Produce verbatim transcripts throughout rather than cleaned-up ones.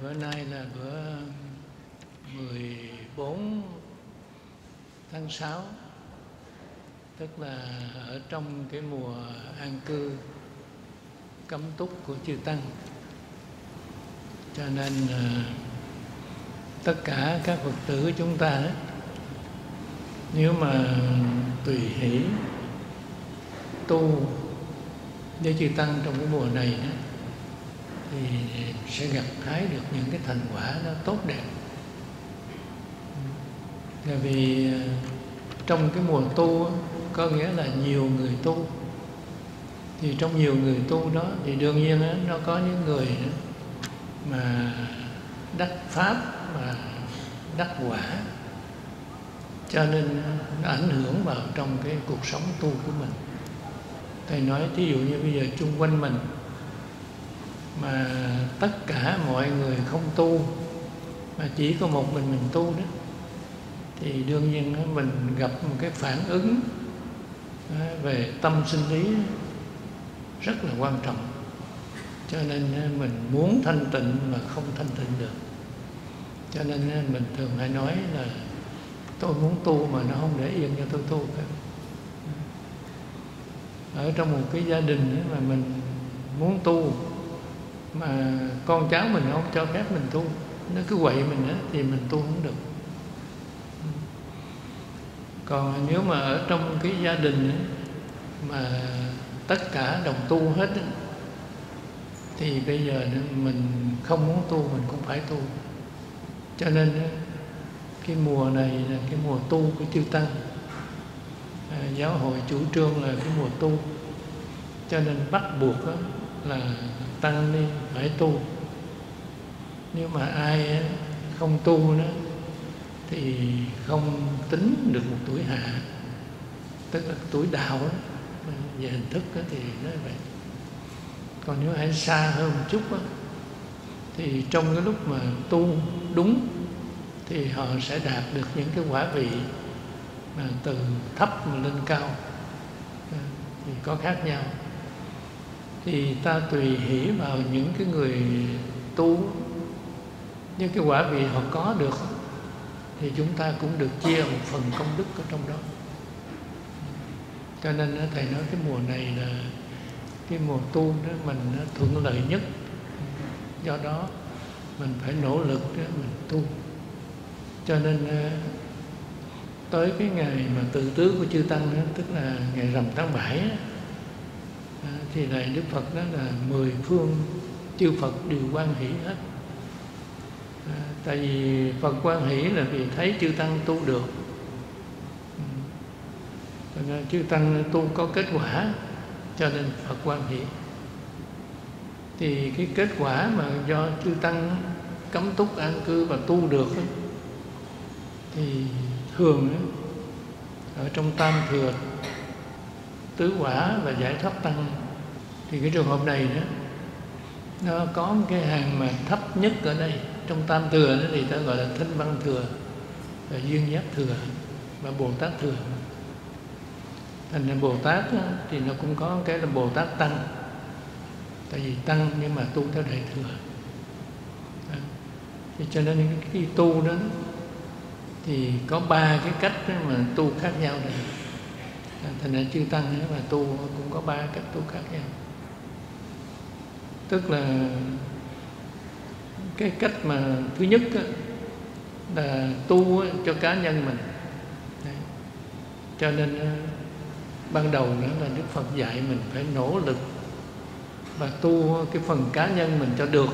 Bữa nay là bữa mười bốn tháng sáu, tức là ở trong cái mùa an cư cấm túc của chư Tăng. Cho nên tất cả các Phật tử chúng ta nếu mà tùy hỷ tu với chư Tăng trong cái mùa này đó, thì sẽ gặt hái được những cái thành quả đó tốt đẹp. Là vì trong cái mùa tu có nghĩa là nhiều người tu, thì trong nhiều người tu đó thì đương nhiên đó, nó có những người mà đắc pháp và đắc quả, cho nên nó ảnh hưởng vào trong cái cuộc sống tu của mình. Thầy nói thí dụ như bây giờ chung quanh mình mà tất cả mọi người không tu, mà chỉ có một mình mình tu đó, thì đương nhiên mình gặp một cái phản ứng về tâm sinh lý rất là quan trọng. Cho nên mình muốn thanh tịnh mà không thanh tịnh được. Cho nên mình thường hay nói là tôi muốn tu mà nó không để yên cho tôi tu cả. Ở trong một cái gia đình mà mình muốn tu mà con cháu mình không cho phép mình tu, nó cứ quậy mình đó, thì mình tu không được. Còn nếu mà ở trong cái gia đình mà tất cả đồng tu hết, thì bây giờ mình không muốn tu mình cũng phải tu. Cho nên cái mùa này là cái mùa tu của chư Tăng. À, giáo hội chủ trương là cái mùa tu, cho nên bắt buộc là tăng ni phải tu. Nếu mà ai không tu đó thì không tính được một tuổi hạ, tức là tuổi đạo đó. Về hình thức đó thì nói vậy. Còn nếu ai xa hơn một chút đó, thì trong cái lúc mà tu đúng thì họ sẽ đạt được những cái quả vị mà từ thấp mà lên cao, thì có khác nhau. Thì ta tùy hỷ vào những cái người tu, những cái quả vị họ có được, thì chúng ta cũng được chia một phần công đức ở trong đó. Cho nên Thầy nói cái mùa này là cái mùa tu đó mình thuận lợi nhất. Do đó mình phải nỗ lực để mình tu. Cho nên tới cái ngày mà tự tứ của chư Tăng đó, tức là ngày rằm tháng bảy đó, thì này Đức Phật đó là mười phương chư Phật đều hoan hỷ hết. À, tại vì Phật hoan hỷ là vì thấy chư Tăng tu được. Cho nên chư Tăng tu có kết quả, cho nên Phật hoan hỷ. Thì cái kết quả mà do chư Tăng cấm túc an cư và tu được đó, thì thường đó, ở trong tam thừa, tứ quả và giải thoát tăng, thì cái trường hợp này đó nó có một cái hàng mà thấp nhất ở đây. Trong tam thừa đó thì ta gọi là thanh văn thừa và duyên giác thừa và Bồ Tát thừa. Thành ra Bồ Tát đó, thì nó cũng có cái là Bồ Tát tăng, tại vì tăng nhưng mà tu theo đại thừa. Đó. Thì cho nên cái tu đó thì có ba cái cách mà tu khác nhau này. Thành ra chư Tăng mà tu cũng có ba cách tu khác nhau. Tức là cái cách mà thứ nhất là tu cho cá nhân mình. Đấy. Cho nên ban đầu nữa là Đức Phật dạy mình phải nỗ lực và tu cái phần cá nhân mình cho được.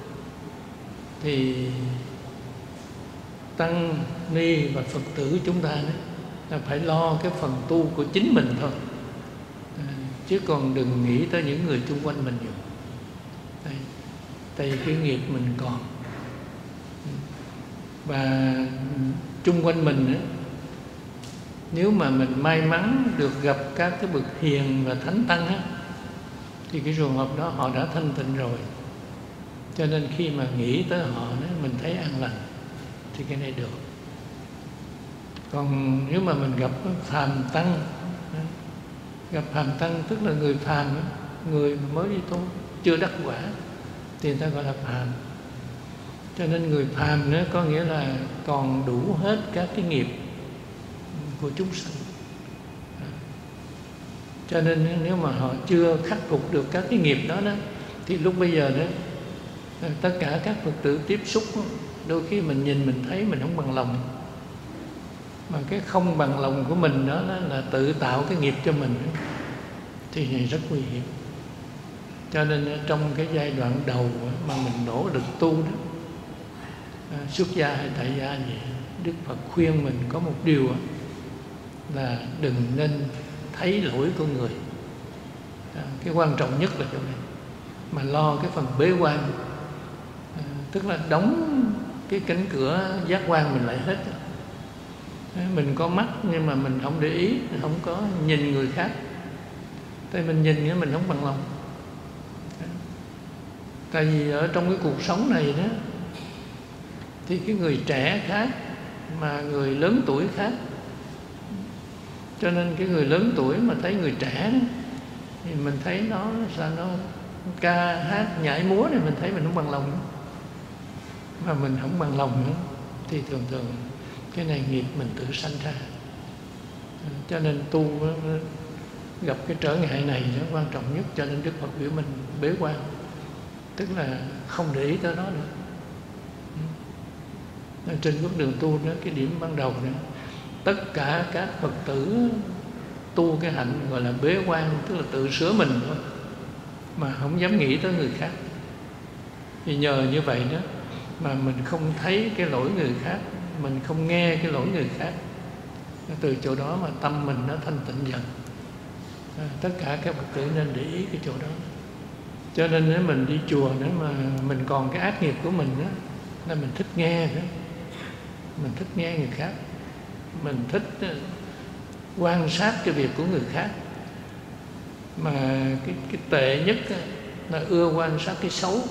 Thì Tăng ni và Phật tử chúng ta đấy là phải lo cái phần tu của chính mình thôi, à, chứ còn đừng nghĩ tới những người xung quanh mình nhiều. Đây, tại vì cái nghiệp mình còn. Và xung quanh mình ấy, nếu mà mình may mắn được gặp các cái bậc hiền và thánh tăng ấy, thì cái trường hợp đó họ đã thanh tịnh rồi. Cho nên khi mà nghĩ tới họ ấy, mình thấy an lành, thì cái này được. Còn nếu mà mình gặp phàm tăng, gặp phàm tăng tức là người phàm, người mới đi tu chưa đắc quả, thì người ta gọi là phàm. Cho nên người phàm nữa có nghĩa là còn đủ hết các cái nghiệp của chúng sanh. Cho nên nếu mà họ chưa khắc phục được các cái nghiệp đó đó, thì lúc bây giờ đó tất cả các Phật tử tiếp xúc, đôi khi mình nhìn mình thấy mình không bằng lòng, mà cái không bằng lòng của mình đó là tự tạo cái nghiệp cho mình, thì này rất nguy hiểm. Cho nên trong cái giai đoạn đầu mà mình nỗ lực tu đó, xuất gia hay tại gia gì, Đức Phật khuyên mình có một điều là đừng nên thấy lỗi của người. Cái quan trọng nhất là chỗ này, mà lo cái phần bế quan, tức là đóng cái cánh cửa giác quan mình lại hết. Mình có mắt nhưng mà mình không để ý, không có nhìn người khác, tại mình nhìn nhưng mình không bằng lòng. Tại vì ở trong cái cuộc sống này đó, thì cái người trẻ khác mà người lớn tuổi khác. Cho nên cái người lớn tuổi mà thấy người trẻ đó, thì mình thấy nó sao nó ca hát nhảy múa này, mình thấy mình không bằng lòng nữa. Mà mình không bằng lòng nữa thì thường thường cái này nghiệp mình tự sanh ra. Cho nên tu gặp cái trở ngại này đó quan trọng nhất. Cho nên Đức Phật biểu mình bế quan, tức là không để ý tới nó nữa. Trên bước đường tu đó, cái điểm ban đầu đó, tất cả các Phật tử tu cái hạnh gọi là bế quan, tức là tự sửa mình thôi, mà không dám nghĩ tới người khác. Thì nhờ như vậy đó mà mình không thấy cái lỗi người khác, mình không nghe cái lỗi người khác, từ chỗ đó mà tâm mình nó thanh tịnh dần. À, tất cả các Phật tử nên để ý cái chỗ đó. Cho nên nếu mình đi chùa nữa mà mình còn cái ác nghiệp của mình đó, là mình thích nghe đó, mình thích nghe người khác, mình thích quan sát cái việc của người khác. Mà cái, cái tệ nhất là ưa quan sát cái xấu,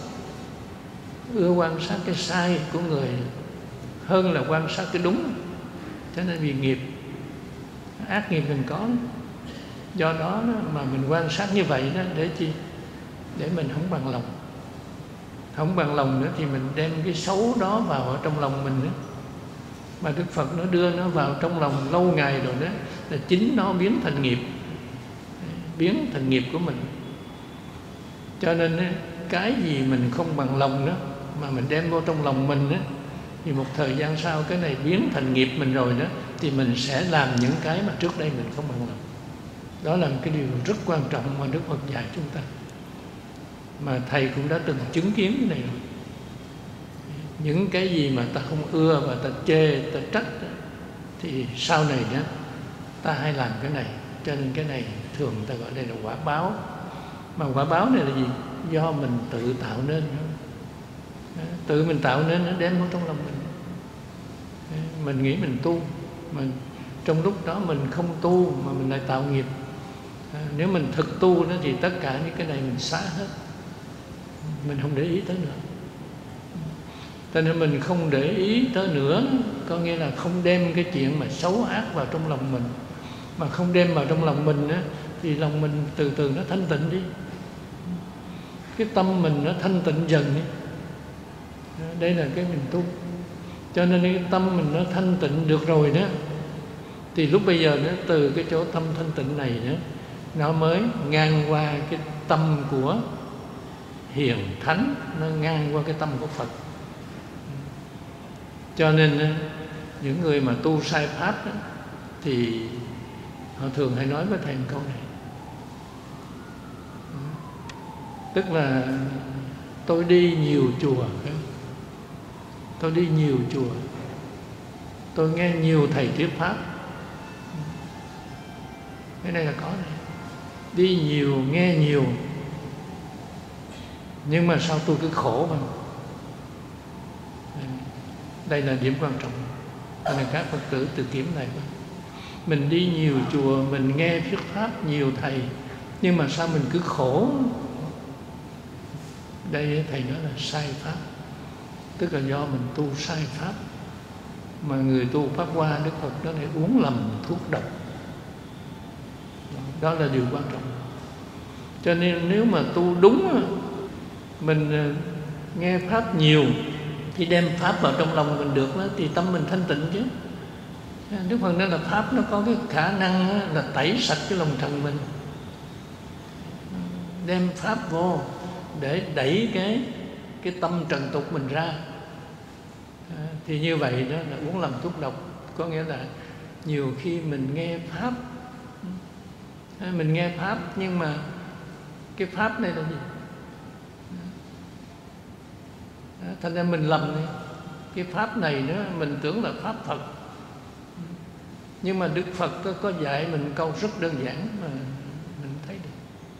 ưa quan sát cái sai của người hơn là quan sát cái đúng. Cho nên vì nghiệp, ác nghiệp mình có, do đó mà mình quan sát như vậy đó, để chi? Để mình không bằng lòng. Không bằng lòng nữa thì mình đem cái xấu đó vào ở trong lòng mình nữa. Mà Đức Phật nó đưa nó vào trong lòng lâu ngày rồi đó, là chính nó biến thành nghiệp, biến thành nghiệp của mình. Cho nên cái gì mình không bằng lòng đó mà mình đem vô trong lòng mình đó, thì một thời gian sau cái này biến thành nghiệp mình rồi đó, thì mình sẽ làm những cái mà trước đây mình không bằng lòng. Đó là một cái điều rất quan trọng mà Đức Phật dạy chúng ta, mà Thầy cũng đã từng chứng kiến cái này rồi. Những cái gì mà ta không ưa và ta chê, ta trách đó, thì sau này đó ta hay làm cái này. Cho nên cái này thường ta gọi đây là quả báo. Mà quả báo này là gì? Do mình tự tạo nên. Tự mình tạo nên nó đem vào trong lòng mình. Mình nghĩ mình tu, mà trong lúc đó mình không tu mà mình lại tạo nghiệp. Nếu mình thực tu đó thì tất cả những cái này mình xả hết, mình không để ý tới nữa. Cho nên mình không để ý tới nữa, có nghĩa là không đem cái chuyện mà xấu ác vào trong lòng mình. Mà không đem vào trong lòng mình á, thì lòng mình từ từ nó thanh tịnh đi. Cái tâm mình nó thanh tịnh dần đi. Đây là cái mình tu. Cho nên cái tâm mình nó thanh tịnh được rồi đó, thì lúc bây giờ đó, từ cái chỗ tâm thanh tịnh này đó, nó mới ngang qua cái tâm của hiền thánh, nó ngang qua cái tâm của Phật. Cho nên những người mà tu sai pháp đó, thì họ thường hay nói với Thầy một câu này, tức là tôi đi nhiều chùa, tôi đi nhiều chùa, tôi nghe nhiều thầy thuyết pháp. Cái này là có này. Đi nhiều, nghe nhiều, nhưng mà sao tôi cứ khổ mà. Đây là điểm quan trọng. Cho nên các Phật tử tự kiểm lại. Mình đi nhiều chùa, mình nghe thuyết pháp nhiều thầy, nhưng mà sao mình cứ khổ? Đây Thầy nói là sai pháp, tức là do mình tu sai pháp. Mà người tu Pháp Hoa, Đức Phật đó để uống lầm thuốc độc. Đó là điều quan trọng. Cho nên nếu mà tu đúng, mình nghe pháp nhiều Khi đem pháp vào trong lòng mình được đó, thì tâm mình thanh tịnh chứ. Đức Phật nói là pháp nó có cái khả năng là tẩy sạch cái lòng trần mình. Đem pháp vô để đẩy cái cái tâm trần tục mình ra. À, thì như vậy đó là uống làm thuốc độc. Có nghĩa là nhiều khi mình nghe pháp, à, mình nghe pháp nhưng mà cái pháp này là gì? À, thành ra mình lầm này. Cái pháp này nữa mình tưởng là pháp Phật, nhưng mà Đức Phật có, có dạy mình câu rất đơn giản mà mình thấy được.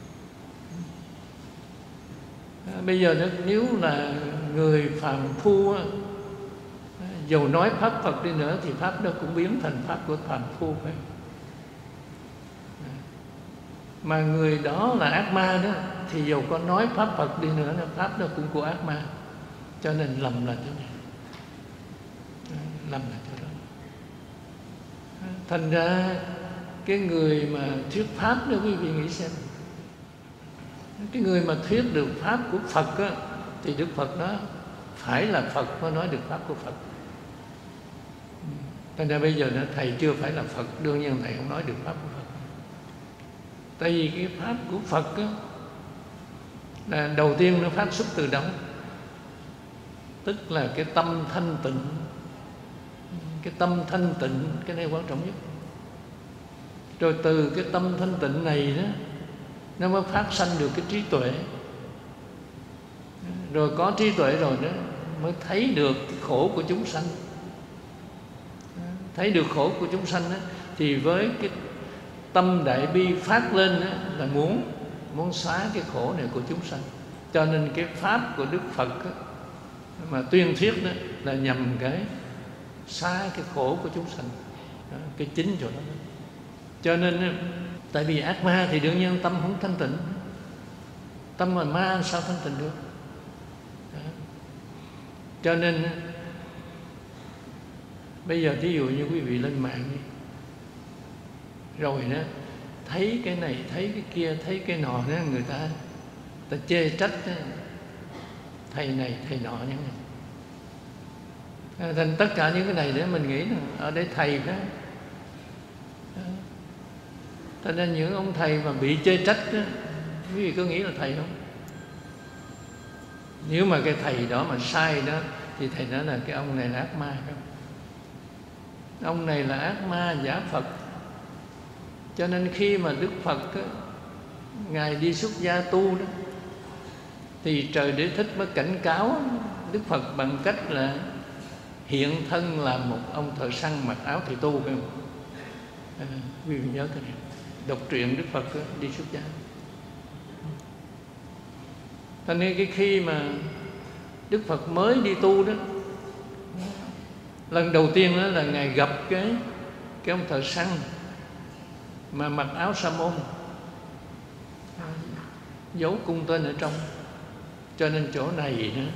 À, bây giờ đó, nếu là người phàm phu á, dầu nói pháp Phật đi nữa thì pháp đó cũng biến thành pháp của phàm phu phải. Mà người đó là ác ma đó, thì dầu có nói pháp Phật đi nữa, pháp đó cũng của ác ma. Cho nên lầm là chỗ này, lầm là chỗ đó. Thành ra cái người mà thuyết pháp đó, quý vị nghĩ xem, cái người mà thuyết được pháp của Phật á, thì Đức Phật đó phải là Phật mới nói được pháp của Phật. Thành ra bây giờ đó, thầy chưa phải là Phật, đương nhiên thầy không nói được pháp của Phật. Tại vì cái pháp của Phật á, là đầu tiên nó phát xuất từ đâu? Tức là cái tâm thanh tịnh. Cái tâm thanh tịnh, cái này quan trọng nhất. Rồi từ cái tâm thanh tịnh này đó, nó mới phát sanh được cái trí tuệ. Rồi có trí tuệ rồi đó, mới thấy được cái khổ của chúng sanh. Thấy được khổ của chúng sanh đó, thì với cái tâm đại bi phát lên đó, là muốn muốn xóa cái khổ này của chúng sanh. Cho nên cái pháp của Đức Phật đó, mà tuyên thuyết đó, là nhằm cái xóa cái khổ của chúng sanh. Đó, cái chính chỗ đó. Cho nên tại vì ác ma thì đương nhiên tâm không thanh tịnh. Tâm mà ma sao thanh tịnh được? Đó. Cho nên bây giờ thí dụ như quý vị lên mạng đi, rồi đó thấy cái này, thấy cái kia, thấy cái nọ đó, người ta ta chê trách đó, thầy này, thầy nọ như này. Thành tất cả những cái này để mình nghĩ là ở đây thầy đó. Cho nên những ông thầy mà bị chê trách đó, quý vị có nghĩ là thầy không? Nếu mà cái thầy đó mà sai đó, thì thầy nói là cái ông này là ác ma không? Ông này là ác ma giả Phật. Cho nên khi mà Đức Phật đó, Ngài đi xuất gia tu đó, thì Trời Đế Thích mới cảnh cáo Đức Phật bằng cách là hiện thân là một ông thợ săn mặc áo thầy tu. Phải không? À, quý vị nhớ cái này. Đọc truyện Đức Phật đó, đi xuất gia. Cho nên cái khi mà Đức Phật mới đi tu đó, lần đầu tiên đó là Ngài gặp cái cái ông thợ săn mà mặc áo sa môn, giấu cung tên ở trong. Cho nên chỗ này đó,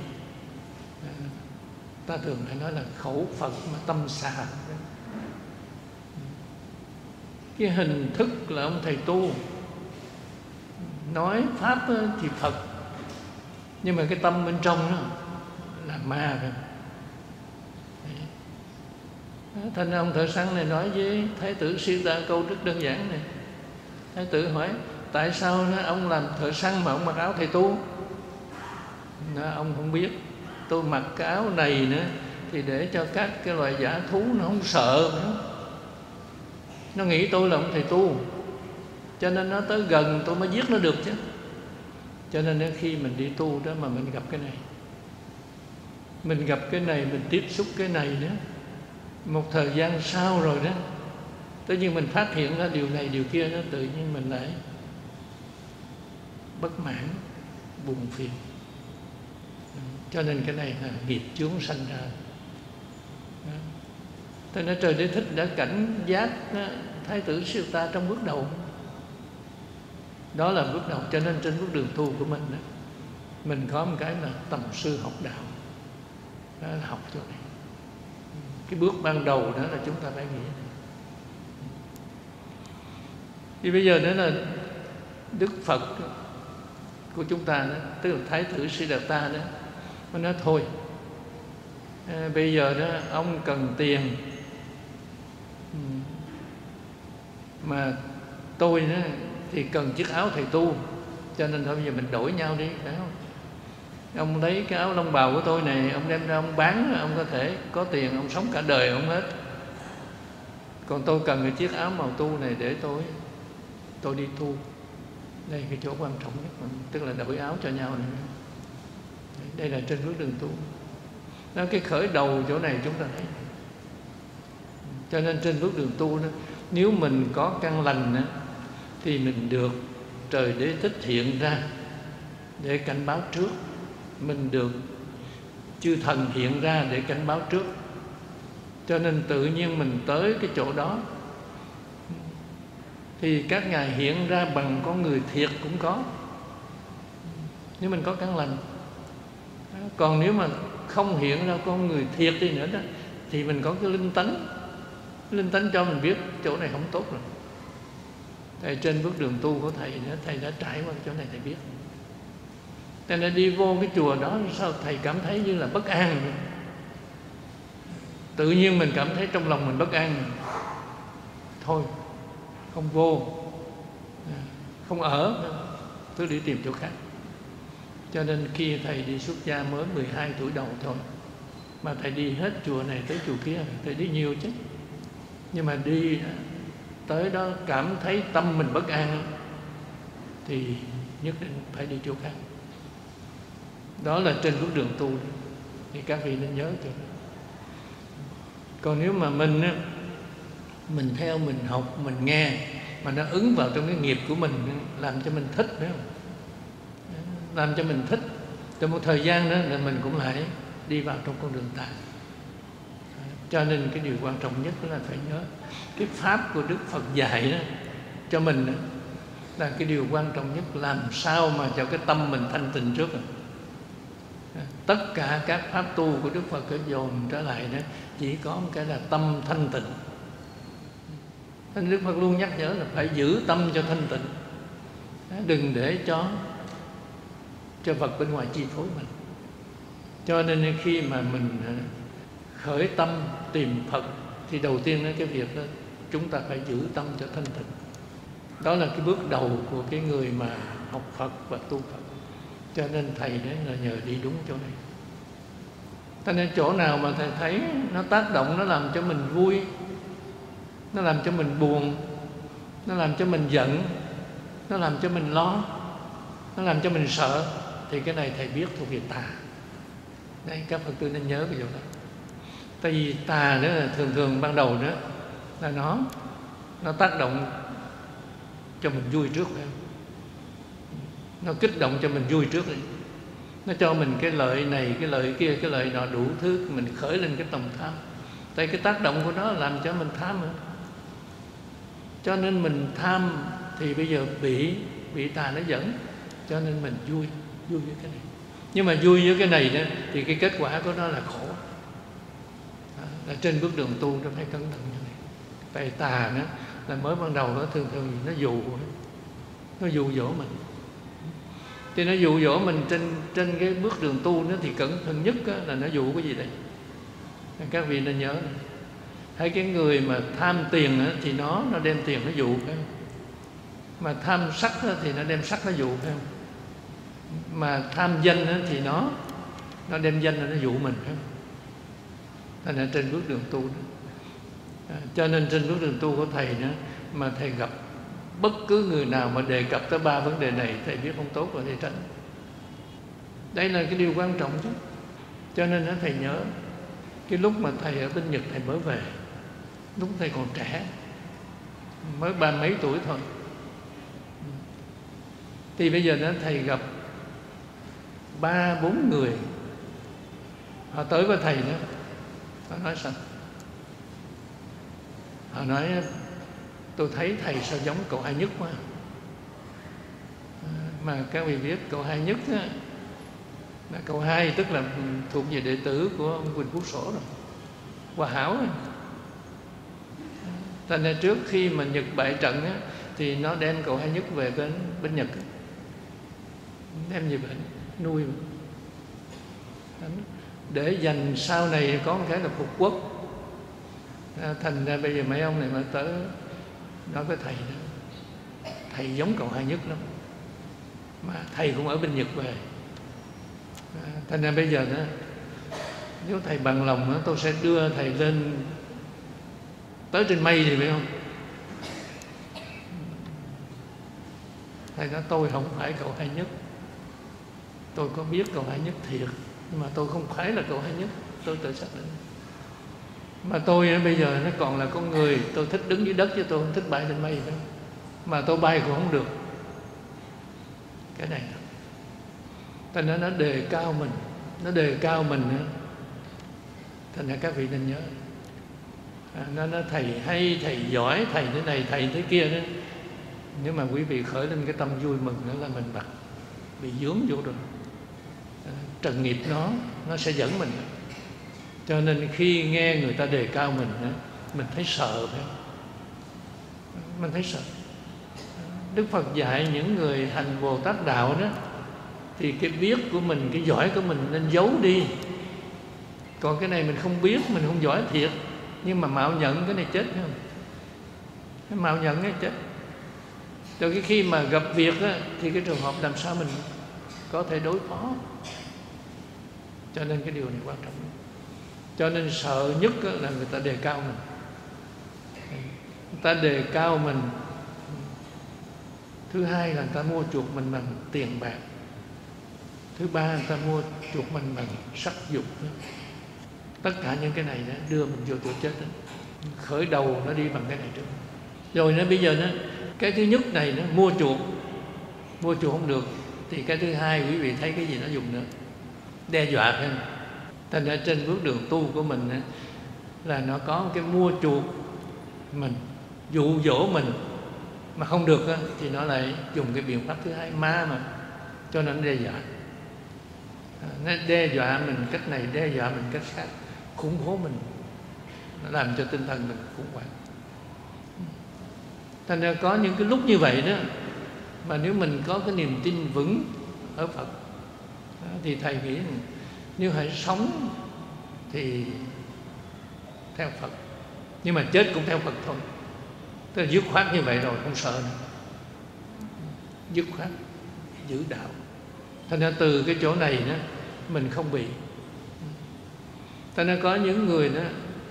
ta thường hay nói là khẩu Phật mà tâm xà. Cái hình thức là ông thầy tu nói pháp thì Phật, nhưng mà cái tâm bên trong đó là ma rồi. Thành ra ông thợ săn này nói với Thái tử Siddha câu rất đơn giản này. Thái tử hỏi tại sao ông làm thợ săn mà ông mặc áo thầy tu? Nó, ông không biết. Tôi mặc cái áo này nữa thì để cho các cái loài dã thú nó không sợ nữa. Nó nghĩ tôi là ông thầy tu, cho nên nó tới gần tôi mới giết nó được chứ. Cho nên khi mình đi tu đó mà mình gặp cái này, mình gặp cái này, mình tiếp xúc cái này đó, một thời gian sau rồi đó, tự nhiên mình phát hiện ra điều này điều kia đó, tự nhiên mình lại bất mãn, buồn phiền. Cho nên cái này là nghiệp chướng sanh ra. Thế nên Trời Đế Thích đã cảnh giác Thái tử Siddha trong bước đầu. Đó là bước đầu. Cho nên trên bước đường tu của mình đó, mình có một cái là tầm sư học đạo. Đó là học chỗ này. Cái bước ban đầu đó là chúng ta phải nghĩ. Thì bây giờ nữa là Đức Phật của chúng ta đó, tức là Thái tử Siddhartha đó, nó nói thôi, à, bây giờ đó ông cần tiền, mà tôi đó thì cần chiếc áo thầy tu, cho nên thôi bây giờ mình đổi nhau đi, phải không? Ông lấy cái áo lông bào của tôi này, ông đem ra ông bán, ông có thể có tiền, ông sống cả đời ông hết. Còn tôi cần cái chiếc áo màu tu này để tôi tôi đi tu. Đây cái chỗ quan trọng nhất, tức là đổi áo cho nhau này. Đây là trên bước đường tu. Đó, cái khởi đầu chỗ này chúng ta thấy. Cho nên trên bước đường tu đó, nếu mình có căn lành đó, thì mình được trời Đế Thích hiện ra để cảnh báo trước. Mình được chư thần hiện ra để cảnh báo trước. Cho nên tự nhiên mình tới cái chỗ đó thì các ngài hiện ra bằng con người thiệt cũng có, nếu mình có căn lành. Còn nếu mà không hiện ra con người thiệt đi nữa đó, thì mình có cái linh tánh. Linh tánh cho mình biết chỗ này không tốt rồi. Thầy trên bước đường tu của thầy đó, thầy đã trải qua chỗ này thầy biết. Cho nên đi vô cái chùa đó, sao thầy cảm thấy như là bất an vậy? Tự nhiên mình cảm thấy trong lòng mình bất an. Thôi không vô, không ở, tôi đi tìm chỗ khác. Cho nên khi thầy đi xuất gia mới mười hai tuổi đầu thôi, mà thầy đi hết chùa này tới chùa kia, thầy đi nhiều chứ. Nhưng mà đi tới đó cảm thấy tâm mình bất an thì nhất định phải đi chỗ khác. Đó là trên bước đường tu, thì các vị nên nhớ cho. Còn nếu mà mình mình theo, mình học, mình nghe, mà nó ứng vào trong cái nghiệp của mình, làm cho mình thích, phải không? Làm cho mình thích, trong một thời gian đó là mình cũng lại đi vào trong con đường tà. Cho nên cái điều quan trọng nhất là phải nhớ cái pháp của Đức Phật dạy đó cho mình đó, là cái điều quan trọng nhất, làm sao mà cho cái tâm mình thanh tịnh trước. Tất cả các pháp tu của Đức Phật cứ dồn trở lại đó, chỉ có một cái là tâm thanh tịnh. Nên Đức Phật luôn nhắc nhở là phải giữ tâm cho thanh tịnh, đừng để cho cho vật bên ngoài chi phối mình. Cho nên khi mà mình khởi tâm tìm Phật thì đầu tiên là cái việc đó, chúng ta phải giữ tâm cho thanh tịnh. Đó là cái bước đầu của cái người mà học Phật và tu Phật. Cho nên thầy đấy là nhờ đi đúng chỗ này. Cho nên chỗ nào mà thầy thấy nó tác động, nó làm cho mình vui, nó làm cho mình buồn, nó làm cho mình giận, nó làm cho mình lo, nó làm cho mình sợ, thì cái này thầy biết thuộc về tà. Đấy, các Phật tử nên nhớ cái chỗ đó. Tại vì tà đó là thường thường ban đầu đó là nó nó tác động cho mình vui trước, phải không? Nó kích động cho mình vui trước đi. Nó cho mình cái lợi này, cái lợi kia, cái lợi nọ, đủ thứ, mình khởi lên cái tâm tham. Tại cái tác động của nó làm cho mình tham nữa. Cho nên mình tham thì bây giờ bị bị tà nó dẫn, cho nên mình vui vui với cái này. Nhưng mà vui với cái này đó, thì cái kết quả của nó là khổ. Đó, là trên bước đường tu nó phải cẩn thận như này. Tại tà nó là mới ban đầu nó thường thường nó dụ, nó dụ dỗ mình. Thì nó dụ dỗ mình trên trên cái bước đường tu nó thì cẩn thận nhất á, là nó dụ cái gì đây? Các vị nên nhớ, thấy cái người mà tham tiền á, thì nó nó đem tiền nó dụ, phải không? Mà tham sắc á, thì nó đem sắc nó dụ, phải không? Mà tham danh á, thì nó nó đem danh nó dụ mình, phải không? Thành ra trên bước đường tu đó. À, cho nên trên bước đường tu của thầy đó, mà thầy gặp bất cứ người nào mà đề cập tới ba vấn đề này, thầy biết không tốt rồi thầy tránh. Đây là cái điều quan trọng chứ. Cho nên đó, thầy nhớ cái lúc mà thầy ở bên Nhật, thầy mới về, lúc thầy còn trẻ, mới ba mấy tuổi thôi, thì bây giờ đó thầy gặp ba bốn người, họ tới với thầy đó, họ nói sao? Họ nói tôi thấy thầy sao giống cậu Hai Nhất quá. Mà các vị biết cậu Hai Nhất á, là cậu Hai tức là thuộc về đệ tử của ông Quỳnh Phú Sổ rồi, Hòa Hảo rồi. Thành ra trước khi mà Nhật bại trận á, thì nó đem cậu Hai Nhất về bên bên Nhật, đem về bệnh nuôi. để dành sau này có một cái là phục quốc. À, thành ra bây giờ mấy ông này mà tới nói với thầy đó, thầy giống cậu Hai Nhất lắm, mà thầy cũng ở bên Nhật về. À, thành ra bây giờ đó, nếu thầy bằng lòng đó, tôi sẽ đưa thầy lên tới trên mây thì phải không? Thầy nói tôi không phải cậu Hai Nhất, tôi có biết cậu Hai Nhất thiệt, nhưng mà tôi không phải là cậu Hai Nhất, tôi tự xác định. Mà tôi bây giờ nó còn là con người, tôi thích đứng dưới đất chứ tôi không thích bay lên mây đâu. Mà tôi bay cũng không được. Cái này đó. Thành ra nó đề cao mình, nó đề cao mình nữa. Thành ra các vị nên nhớ. À, nó nói thầy hay, thầy giỏi, thầy thế này, thầy thế kia đó. Nếu mà quý vị khởi lên cái tâm vui mừng nữa là mình bật bị dướng vô rồi. À, trần nghiệp nó, nó sẽ dẫn mình. Cho nên khi nghe người ta đề cao mình đó, mình thấy sợ phải không? Mình thấy sợ. Đức Phật dạy những người hành Bồ Tát đạo đó, thì cái biết của mình, cái giỏi của mình nên giấu đi. Còn cái này mình không biết, mình không giỏi thiệt, nhưng mà mạo nhận cái này chết không? Cái mạo nhận cái chết. Rồi cái khi mà gặp việc á, thì cái trường hợp làm sao mình có thể đối phó. Cho nên cái điều này quan trọng. Cho nên sợ nhất là người ta đề cao mình. Người ta đề cao mình. Thứ hai là người ta mua chuộc mình bằng tiền bạc. Thứ ba người ta mua chuộc mình bằng sắc dục. Tất cả những cái này đó, đưa mình vô chỗ chết đó. Khởi đầu nó đi bằng cái này trước. Rồi nó bây giờ nó cái thứ nhất này nó mua chuộc, mua chuộc không được, thì cái thứ hai quý vị thấy cái gì nó dùng nữa? Đe dọa phải không? Thành ra trên bước đường tu của mình đó, là nó có cái mua chuộc mình, dụ dỗ mình, mà không được đó, thì nó lại dùng cái biện pháp thứ hai, ma mà, cho nên nó đe dọa. Nó đe dọa mình cách này, đe dọa mình cách khác, khủng bố mình, nó làm cho tinh thần mình khủng hoảng. Thành ra có những cái lúc như vậy đó, mà nếu mình có cái niềm tin vững ở Phật thì thầy nghĩ nếu hãy sống thì theo Phật, nhưng mà chết cũng theo Phật thôi. Tức là dứt khoát như vậy rồi, không sợ nữa. Dứt khoát giữ đạo. Thành ra từ cái chỗ này đó mình không bị. Thành ra có những người đó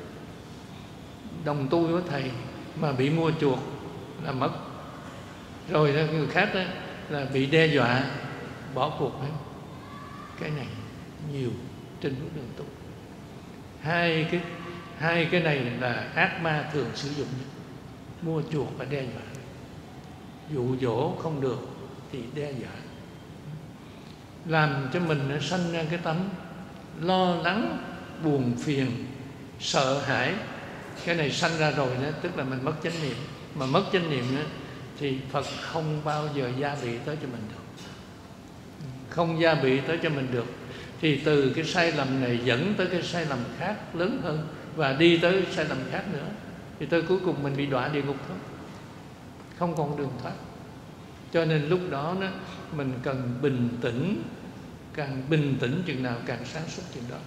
đồng tu với thầy mà bị mua chuộc là mất. Rồi đó, người khác đó là bị đe dọa bỏ cuộc hết. Cái này nhiều trên bước đường tu. Hai cái hai cái này là ác ma thường sử dụng nhất. Mua chuộc và đe dọa. Dụ dỗ không được thì đe dọa, làm cho mình nó sanh ra cái tánh lo lắng, buồn phiền, sợ hãi. Cái này sanh ra rồi đó, tức là mình mất chánh niệm. Mà mất chánh niệm đó, thì Phật không bao giờ gia bị tới cho mình được. Không gia bị tới cho mình được. Thì từ cái sai lầm này dẫn tới cái sai lầm khác lớn hơn, và đi tới sai lầm khác nữa, thì tới cuối cùng mình bị đọa địa ngục thôi, không còn đường thoát. Cho nên lúc đó, đó mình cần bình tĩnh. Càng bình tĩnh chừng nào càng sáng suốt chừng đó.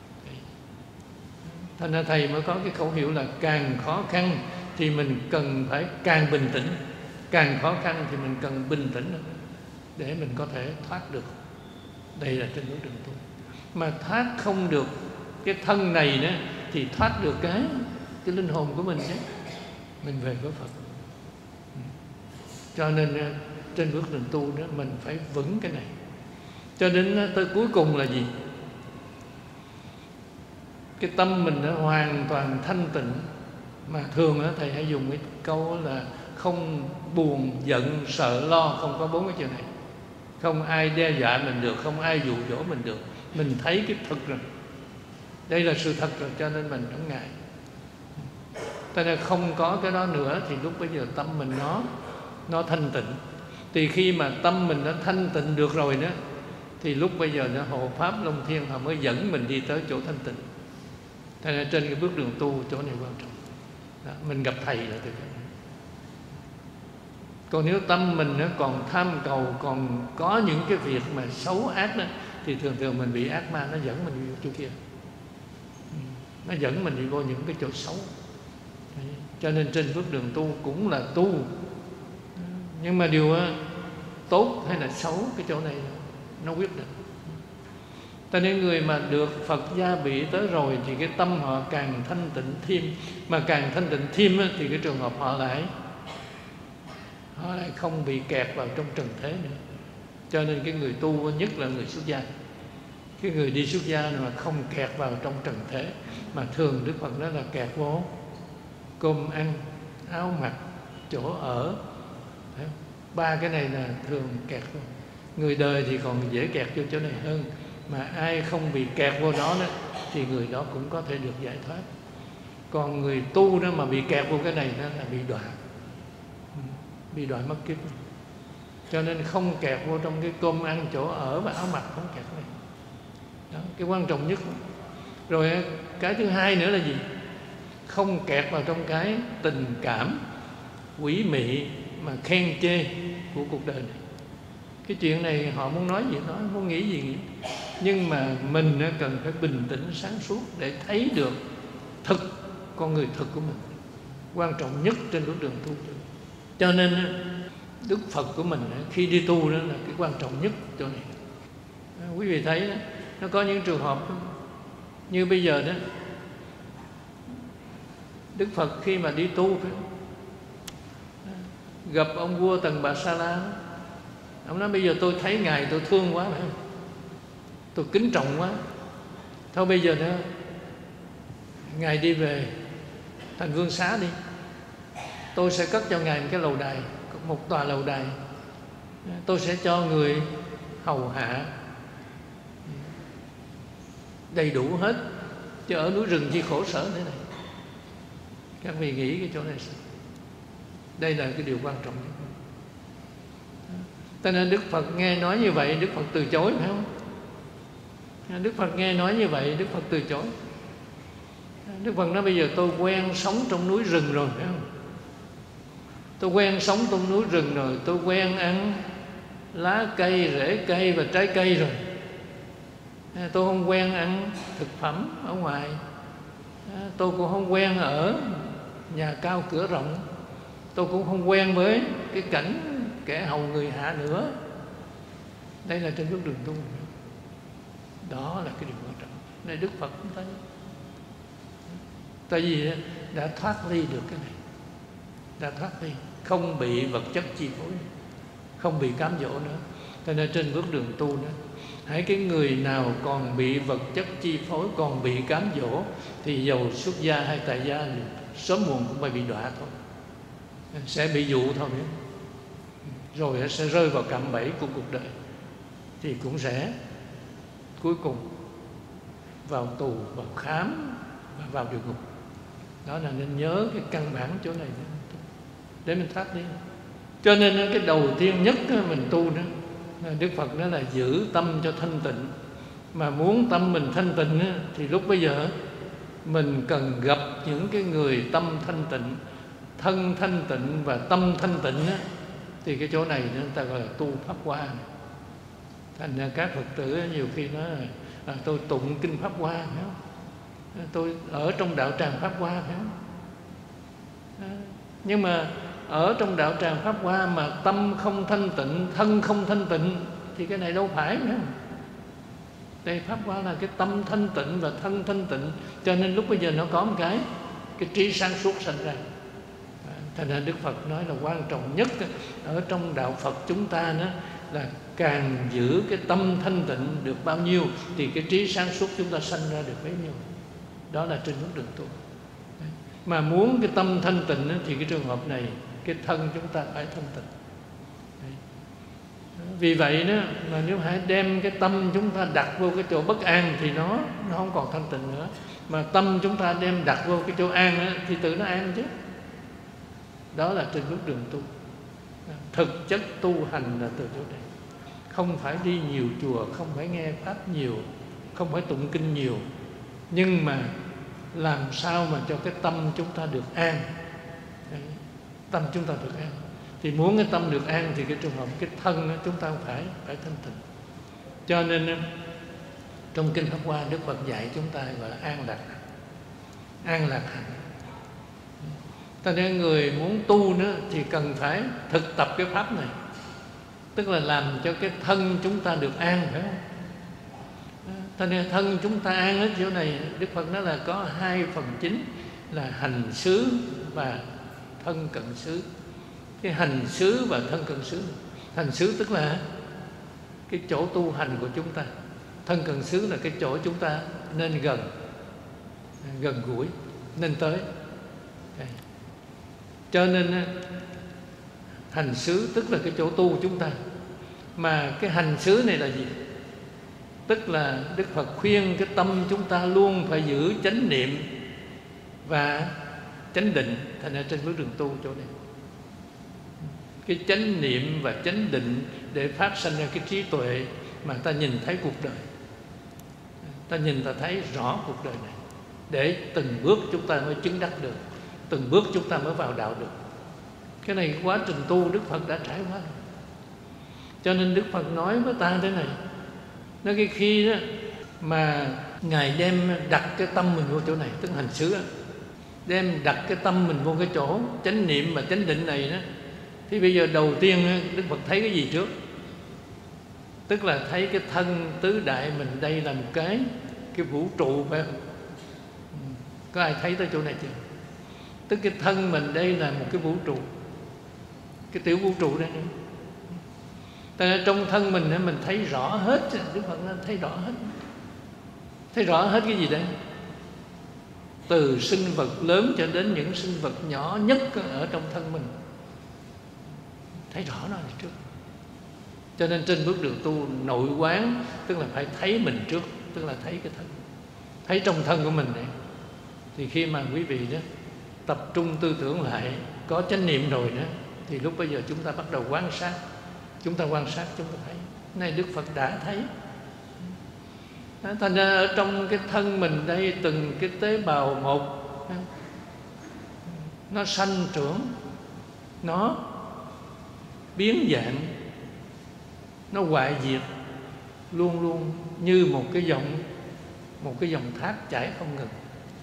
Thành ra thầy mới có cái khẩu hiệu là càng khó khăn thì mình cần phải càng bình tĩnh, càng khó khăn thì mình cần bình tĩnh để mình có thể thoát được. Đây là trên bước đường tu. Mà thoát không được cái thân này đó, thì thoát được cái cái linh hồn của mình chứ. Mình về với Phật. Cho nên trên bước đường tu đó mình phải vững cái này. Cho đến tới cuối cùng là gì? Cái tâm mình nó hoàn toàn thanh tịnh. Mà thường đó, thầy hay dùng cái câu là không buồn, giận, sợ, lo. Không có bốn cái chuyện này. Không ai đe dọa mình được, không ai dụ dỗ mình được. Mình thấy cái thực rồi. Đây là sự thật rồi, cho nên mình không ngại. Cho nên không có cái đó nữa thì lúc bây giờ tâm mình nó nó thanh tịnh. Thì khi mà tâm mình nó thanh tịnh được rồi đó, thì lúc bây giờ nó hộ pháp Long Thiên họ mới dẫn mình đi tới chỗ thanh tịnh. Thế nên trên cái bước đường tu chỗ này quan trọng. Đó, mình gặp thầy là từ đó. Còn nếu tâm mình nó còn tham cầu, còn có những cái việc mà xấu ác đó, thì thường thường mình bị ác ma nó dẫn mình đi chỗ kia, nó dẫn mình đi vô những cái chỗ xấu. Cho nên trên bước đường tu cũng là tu, nhưng mà điều tốt hay là xấu cái chỗ này nó quyết định. Cho nên người mà được Phật gia bị tới rồi thì cái tâm họ càng thanh tịnh thêm, mà càng thanh tịnh thêm thì cái trường hợp họ lại họ lại không bị kẹt vào trong trần thế nữa. Cho nên cái người tu, nhất là người xuất gia, cái người đi xuất gia mà không kẹt vào trong trần thế, mà thường Đức Phật nói là kẹt vô cơm ăn, áo mặc, chỗ ở. Ba cái này là thường kẹt vô. Người đời thì còn dễ kẹt vô chỗ này hơn, mà ai không bị kẹt vô đó, đó thì người đó cũng có thể được giải thoát. Còn người tu đó mà bị kẹt vô cái này đó là bị đọa, bị đọa mất kiếp. Cho nên không kẹt vô trong cái cơm ăn, chỗ ở và áo mặc, không kẹt này. Đó, cái quan trọng nhất. Rồi cái thứ hai nữa là gì? Không kẹt vào trong cái tình cảm quỷ mị mà khen chê của cuộc đời này. Cái chuyện này họ muốn nói gì nói, muốn nghĩ gì nghĩ. Nhưng mà mình cần phải bình tĩnh sáng suốt để thấy được thực, con người thực của mình, quan trọng nhất trên bước đường tu. Cho nên Đức Phật của mình khi đi tu đó là cái quan trọng nhất chỗ này. Quý vị thấy đó, nó có những trường hợp như bây giờ đó, Đức Phật khi mà đi tu gặp ông vua Tần Bà Sa La, ông nói bây giờ tôi thấy Ngài tôi thương quá, phải không? Tôi kính trọng quá. Thôi bây giờ đó Ngài đi về thành Vương Xá đi, tôi sẽ cất cho Ngài một cái lầu đài, một tòa lầu đài. Tôi sẽ cho người hầu hạ đầy đủ hết, chứ ở núi rừng chi khổ sở thế này. Các vị nghĩ cái chỗ này sao? Đây là cái điều quan trọng nhất. Cho nên Đức Phật nghe nói như vậy, Đức Phật từ chối, phải không? Đức Phật nghe nói như vậy, Đức Phật từ chối. Đức Phật nói bây giờ tôi quen sống trong núi rừng rồi, phải không? Tôi quen sống trong núi rừng rồi, tôi quen ăn lá cây, rễ cây và trái cây rồi. Tôi không quen ăn thực phẩm ở ngoài. Tôi cũng không quen ở nhà cao cửa rộng. Tôi cũng không quen với cái cảnh kẻ hầu người hạ nữa. Đây là trên bước đường tu. Đó là cái điều quan trọng. Này Đức Phật cũng thấy. Tại vì đã thoát ly được cái này, đã thoát ly, không bị vật chất chi phối, không bị cám dỗ nữa. Cho nên trên bước đường tu nữa, hãy cái người nào còn bị vật chất chi phối, còn bị cám dỗ, thì dầu xuất gia hay tại gia sớm muộn cũng phải bị đọa thôi, sẽ bị dụ thôi, rồi sẽ rơi vào cạm bẫy của cuộc đời, thì cũng sẽ cuối cùng vào tù, vào khám và vào địa ngục. Đó là nên nhớ cái căn bản chỗ này để mình thoát đi. Cho nên cái đầu tiên nhất mình tu đó, Đức Phật nói là giữ tâm cho thanh tịnh. Mà muốn tâm mình thanh tịnh thì lúc bây giờ mình cần gặp những cái người tâm thanh tịnh, thân thanh tịnh và tâm thanh tịnh. Thì cái chỗ này người ta gọi là tu Pháp Hoa. Thành ra các Phật tử nhiều khi nói là tôi tụng kinh Pháp Hoa, phải không? Tôi ở trong đạo tràng Pháp Hoa, phải không? Nhưng mà ở trong đạo tràng Pháp Hoa mà tâm không thanh tịnh, thân không thanh tịnh thì cái này đâu phải, phải không? Đây Pháp Hoa là cái tâm thanh tịnh và thân thanh tịnh. Cho nên lúc bây giờ nó có một cái Cái trí sáng suốt sanh ra. Thành ra Đức Phật nói là quan trọng nhất ở trong đạo Phật chúng ta đó là càng giữ cái tâm thanh tịnh được bao nhiêu thì cái trí sáng suốt chúng ta sanh ra được bấy nhiêu. Đó là trên bước đường tu. Mà muốn cái tâm thanh tịnh thì cái trường hợp này cái thân chúng ta phải thanh tịnh. Vì vậy đó mà nếu hãy đem cái tâm chúng ta đặt vô cái chỗ bất an thì nó nó không còn thanh tịnh nữa. Mà tâm chúng ta đem đặt vô cái chỗ an đó, thì tự nó an chứ. Đó là trên bước đường tu. Thực chất tu hành là từ chỗ này. Không phải đi nhiều chùa, không phải nghe pháp nhiều, không phải tụng kinh nhiều, nhưng mà làm sao mà cho cái tâm chúng ta được an. Đấy, tâm chúng ta được an. Thì muốn cái tâm được an thì cái trường hợp cái thân đó, chúng ta phải phải thanh tịnh. Cho nên Trong Kinh Pháp Hoa, Đức Phật dạy chúng ta gọi là an lạc hạnh. An lạc hạnh. Cho nên người muốn tu nữa thì cần phải thực tập cái pháp này, tức là làm cho cái thân chúng ta được an, phải không? Cho nên thân chúng ta an ở chỗ này, Đức Phật nói là có hai phần chính là hành xứ và thân cận xứ. Cái hành xứ và thân cận xứ, hành xứ tức là cái chỗ tu hành của chúng ta, thân cận xứ là cái chỗ chúng ta nên gần, gần gũi, nên tới. Cho nên hành xứ tức là cái chỗ tu của chúng ta. Mà cái hành xứ này là gì? Tức là Đức Phật khuyên cái tâm chúng ta luôn phải giữ chánh niệm và chánh định. Thành ra trên bước đường tu chỗ này, cái chánh niệm và chánh định để phát sinh ra cái trí tuệ mà ta nhìn thấy cuộc đời, ta nhìn ta thấy rõ cuộc đời này, để từng bước chúng ta mới chứng đắc được, từng bước chúng ta mới vào đạo được. Cái này quá trình tu Đức Phật đã trải qua. Cho nên Đức Phật nói với ta thế này, nói cái khi đó mà Ngài đem đặt cái tâm mình vô chỗ này, tức hành xứ, đem đặt cái tâm mình vô cái chỗ chánh niệm và chánh định này đó, thì bây giờ đầu tiên Đức Phật thấy cái gì trước? Tức là thấy cái thân tứ đại mình đây là một cái cái vũ trụ, phải không? Có ai thấy tới chỗ này chưa? Tức cái thân mình đây là một cái vũ trụ, cái tiểu vũ trụ đây nữa. Tại trong thân mình mình thấy rõ hết, Đức Phật nói thấy rõ hết. Thấy rõ hết cái gì đây? Từ sinh vật lớn cho đến những sinh vật nhỏ nhất ở trong thân mình, thấy rõ nó là trước. Cho nên trên bước đường tu nội quán, tức là phải thấy mình trước, tức là thấy cái thân, thấy trong thân của mình này. Thì khi mà quý vị đó tập trung tư tưởng lại, có chánh niệm rồi đó, thì lúc bây giờ chúng ta bắt đầu quan sát. Chúng ta quan sát, chúng ta thấy. Này Đức Phật đã thấy. Thành ra ở trong cái thân mình đây, từng cái tế bào một, nó sanh trưởng, nó biến dạng, nó hoại diệt, luôn luôn như một cái dòng một cái dòng thác chảy không ngừng.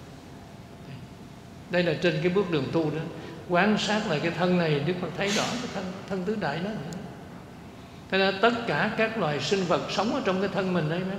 Đây là trên cái bước đường tu đó, quan sát lại cái thân này, Đức Phật thấy rõ cái thân thân tứ đại đó. Thế nên tất cả các loài sinh vật sống ở trong cái thân mình đây,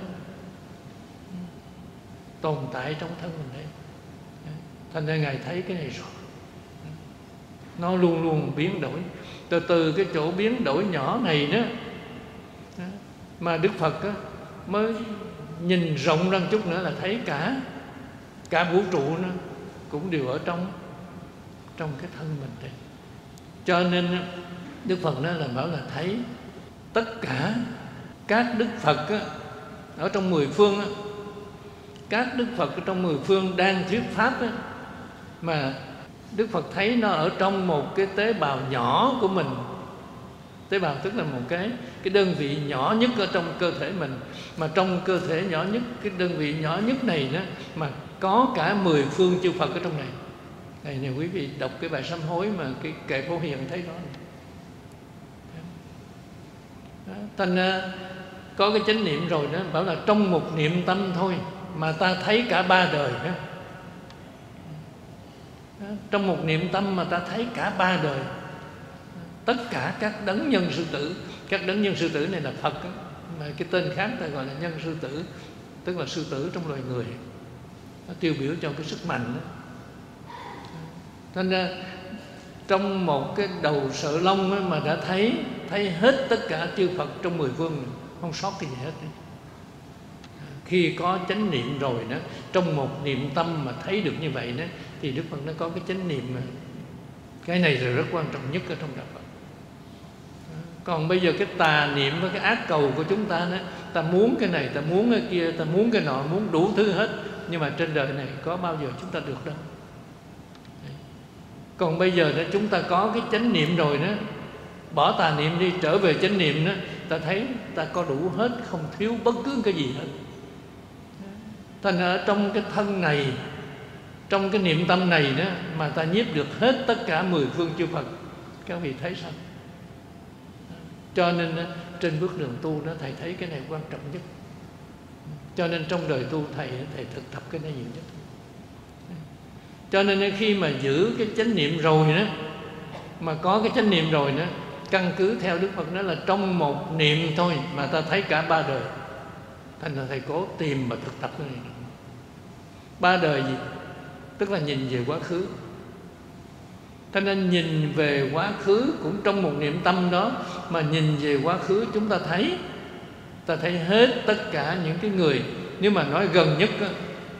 tồn tại trong thân mình đây. Thành ra Ngài thấy cái này rõ, nó luôn luôn biến đổi. Từ từ cái chỗ biến đổi nhỏ này đó mà Đức Phật đó, mới nhìn rộng ra một chút nữa là thấy cả cả vũ trụ nó cũng đều ở trong trong cái thân mình đây. Cho nên Đức Phật nói là bảo là thấy tất cả các Đức Phật á, ở trong mười phương á, các Đức Phật ở trong mười phương đang thuyết pháp á, mà Đức Phật thấy nó ở trong một cái tế bào nhỏ của mình. Tế bào tức là một cái cái đơn vị nhỏ nhất ở trong cơ thể mình, mà trong cơ thể nhỏ nhất, cái đơn vị nhỏ nhất này đó, mà có cả mười phương chư Phật ở trong này. Này nè quý vị đọc cái bài sám hối mà cái kệ Phổ Hiền thấy đó. Đó, thành ra có cái chánh niệm rồi đó, bảo là trong một niệm tâm thôi mà ta thấy cả ba đời đó. Đó, trong một niệm tâm mà ta thấy cả ba đời, tất cả các đấng nhân sư tử. Các đấng nhân sư tử này là Phật đó, mà cái tên khác ta gọi là nhân sư tử, tức là sư tử trong loài người. Nó tiêu biểu cho cái sức mạnh đó. Nên ra trong một cái đầu sợi lông mà đã thấy thấy hết tất cả chư Phật trong mười phương, không sót cái gì hết. Khi có chánh niệm rồi đó, trong một niệm tâm mà thấy được như vậy đó, thì Đức Phật nó có cái chánh niệm. Cái này là rất quan trọng nhất ở trong đạo Phật. Còn bây giờ cái tà niệm với cái ác cầu của chúng ta đó, ta muốn cái này, ta muốn cái kia, ta muốn cái nọ, muốn đủ thứ hết. Nhưng mà trên đời này có bao giờ chúng ta được đâu. Còn bây giờ đó chúng ta có cái chánh niệm rồi đó, bỏ tà niệm đi, trở về chánh niệm đó, ta thấy ta có đủ hết, không thiếu bất cứ cái gì hết. Thành ở trong cái thân này, trong cái niệm tâm này đó, mà ta nhiếp được hết tất cả mười phương chư Phật. Các vị thấy sao? Cho nên trên bước đường tu đó, thầy thấy cái này quan trọng nhất. Cho nên trong đời tu thầy thầy thực tập cái này nhiều nhất. Cho nên khi mà giữ cái chánh niệm rồi đó, mà có cái chánh niệm rồi đó, căn cứ theo Đức Phật nói là trong một niệm thôi mà ta thấy cả ba đời. Thành ra thầy cố tìm và thực tập cái này. Ba đời gì? Tức là nhìn về quá khứ. Cho nên nhìn về quá khứ cũng trong một niệm tâm đó, mà nhìn về quá khứ chúng ta thấy, ta thấy hết tất cả những cái người, nếu mà nói gần nhất đó,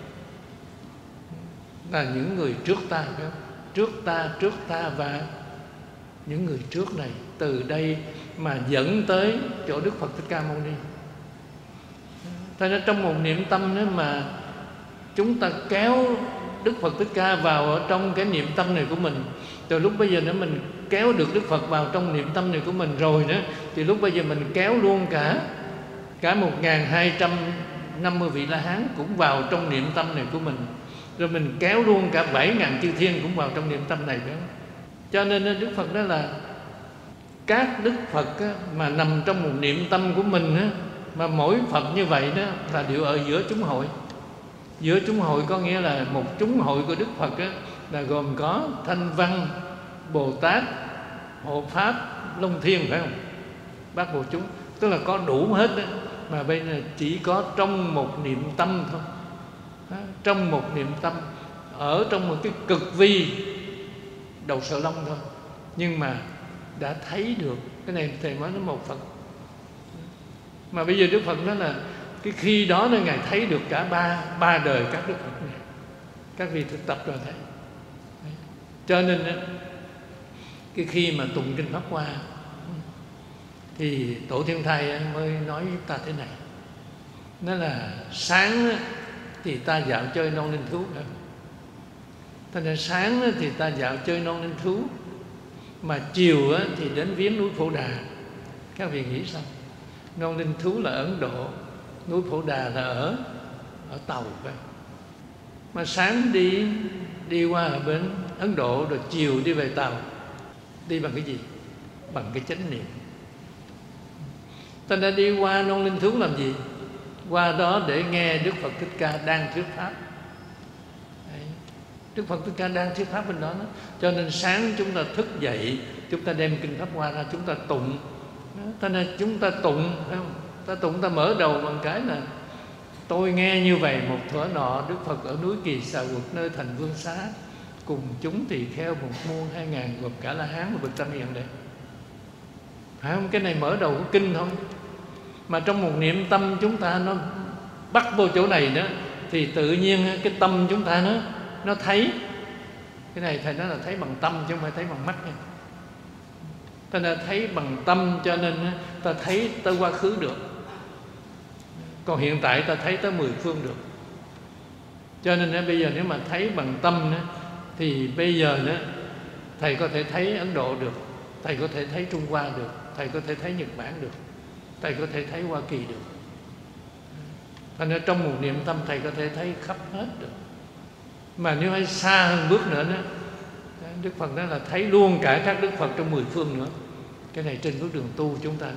là những người trước ta, phải không? Trước ta, trước ta và những người trước này, từ đây mà dẫn tới chỗ Đức Phật Thích Ca Mâu Ni. Cho nên trong một niệm tâm đó mà chúng ta kéo Đức Phật Thích Ca vào ở trong cái niệm tâm này của mình, từ lúc bây giờ nữa mình kéo được Đức Phật vào trong niệm tâm này của mình rồi đó, thì lúc bây giờ mình kéo luôn cả cả một nghìn hai trăm năm mươi vị La Hán cũng vào trong niệm tâm này của mình, rồi mình kéo luôn cả bảy ngàn chư thiên cũng vào trong niệm tâm này đó. Cho nên Đức Phật đó là các Đức Phật á, mà nằm trong một niệm tâm của mình á, mà mỗi Phật như vậy đó là đều ở giữa chúng hội. Giữa chúng hội có nghĩa là một chúng hội của Đức Phật á, là gồm có Thanh Văn, Bồ Tát, Hộ Pháp, Long Thiên, phải không? Bát Bộ chúng, tức là có đủ hết đó. Mà bây giờ chỉ có trong một niệm tâm thôi, trong một niệm tâm, ở trong một cái cực vi đầu Sở Long thôi, nhưng mà đã thấy được. Cái này thầy nói nó một Phật. Mà bây giờ Đức Phật nói là cái khi đó nên Ngài thấy được cả ba ba đời các Đức Phật này. Các vị thực tập rồi thấy. Cho nên cái khi mà tụng kinh Pháp Hoa thì Tổ Thiên Thai mới nói với ta thế này. Nó là sáng thì ta dạo chơi non linh thú. Thế nên sáng thì ta dạo chơi non linh thú, mà chiều thì đến viếng núi Phổ Đà. Các vị nghĩ sao? Non linh thú là Ấn Độ, núi Phổ Đà là ở ở Tàu phải. Mà sáng đi đi qua ở bên Ấn Độ, rồi chiều đi về Tàu. Đi bằng cái gì? Bằng cái chánh niệm. Ta đã đi qua non linh thú làm gì? Qua đó để nghe Đức Phật Thích Ca đang thuyết pháp. Đấy. Đức Phật Thích Ca đang thuyết pháp bên đó, đó. Cho nên sáng chúng ta thức dậy, chúng ta đem kinh Pháp Hoa ra, chúng ta tụng. Cho nên chúng ta tụng, phải không? Ta tụng, ta mở đầu bằng cái là tôi nghe như vậy một thuở nọ, Đức Phật ở núi Kỳ Xà Quật nơi thành Vương Xá, cùng chúng tỳ kheo một muôn hai ngàn gồm cả La Hán và bậc tam hiền đấy. Phải không? Cái này mở đầu của kinh thôi. Mà trong một niệm tâm chúng ta nó bắt vô chỗ này đó, thì tự nhiên cái tâm chúng ta nó nó thấy. Cái này thầy nói là thấy bằng tâm chứ không phải thấy bằng mắt nha. Ta đã thấy bằng tâm, cho nên ta thấy tới quá khứ được. Còn hiện tại ta thấy tới mười phương được. Cho nên bây giờ nếu mà thấy bằng tâm đó, thì bây giờ đó, thầy có thể thấy Ấn Độ được, thầy có thể thấy Trung Hoa được, thầy có thể thấy Nhật Bản được, thầy có thể thấy Hoa Kỳ được. Thành ra trong một niệm tâm thầy có thể thấy khắp hết được. Mà nếu hay xa hơn bước nữa đó, Đức Phật nói là thấy luôn cả các Đức Phật trong mười phương nữa. Cái này trên bước đường tu chúng ta,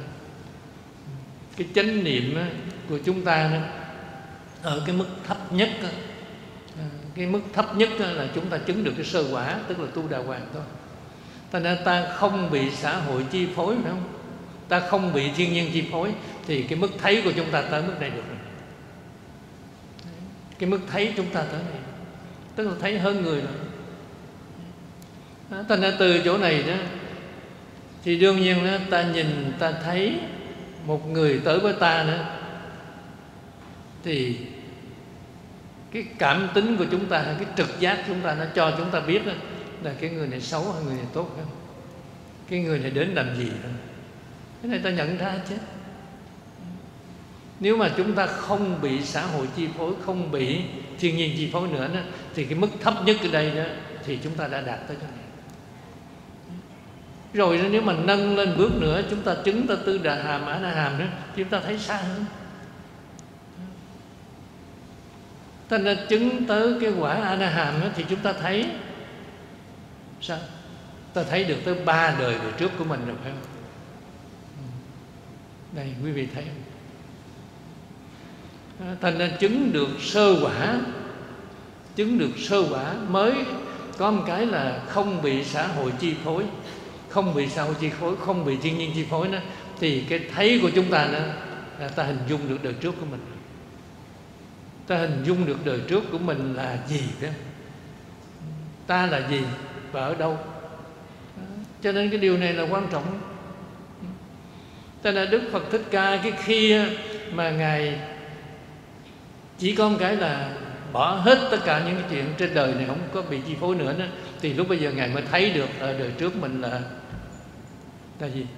cái chánh niệm của chúng ta đó, ở cái mức thấp nhất đó, cái mức thấp nhất là chúng ta chứng được cái sơ quả, tức là tu đà hoàng thôi. Thành ra ta không bị xã hội chi phối, phải không? Ta không bị thiên nhiên chi phối, thì cái mức thấy của chúng ta tới mức này được rồi. Cái mức thấy chúng ta tới này, tức là thấy hơn người rồi. Thành ra từ chỗ này đó, thì đương nhiên đó, ta nhìn ta thấy một người tới với ta nữa, thì cái cảm tính của chúng ta, cái trực giác chúng ta nó cho chúng ta biết đó, là cái người này xấu hay người này tốt không? Cái người này đến làm gì không? Cái này ta nhận ra chứ. Nếu mà chúng ta không bị xã hội chi phối, không bị thiên nhiên chi phối nữa đó, thì cái mức thấp nhất ở đây đó, thì chúng ta đã đạt tới cái này. Rồi nếu mà nâng lên bước nữa, chúng ta chứng tới tư đà hàm, a na hàm nữa, chúng ta thấy xa hơn. Ta nên chứng tới cái quả a na hàm đó, thì chúng ta thấy sao? Ta thấy được tới ba đời về trước của mình rồi, phải không? Đây quý vị thấy không? Thành ra chứng được sơ quả, chứng được sơ quả mới có một cái là không bị xã hội chi phối, không bị xã hội chi phối, không bị thiên nhiên chi phối đó, thì cái thấy của chúng ta đó là ta hình dung được đời trước của mình, ta hình dung được đời trước của mình là gì đó, ta là gì và ở đâu. Cho nên cái điều này là quan trọng. Cho nên Đức Phật Thích Ca cái khi mà Ngài chỉ có một cái là bỏ hết tất cả những cái chuyện trên đời này không có bị chi phối nữa đó, thì lúc bây giờ Ngài mới thấy được ở đời trước mình là là gì?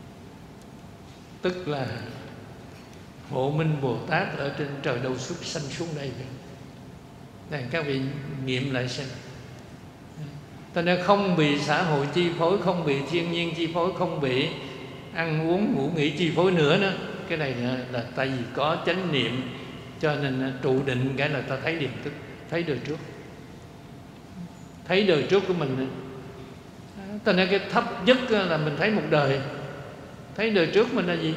Tức là Hộ Minh Bồ Tát ở trên trời đâu xuất sanh xuống đây. Này các vị nghiệm lại xem. Cho nên không bị xã hội chi phối, không bị thiên nhiên chi phối, không bị ăn uống ngủ nghỉ chi phối nữa đó. Cái này là, là tại vì có chánh niệm, cho nên trụ định cái là ta thấy điềm thức, thấy đời trước, thấy đời trước của mình. Cho nên cái thấp nhất là mình thấy một đời, thấy đời trước mình là gì,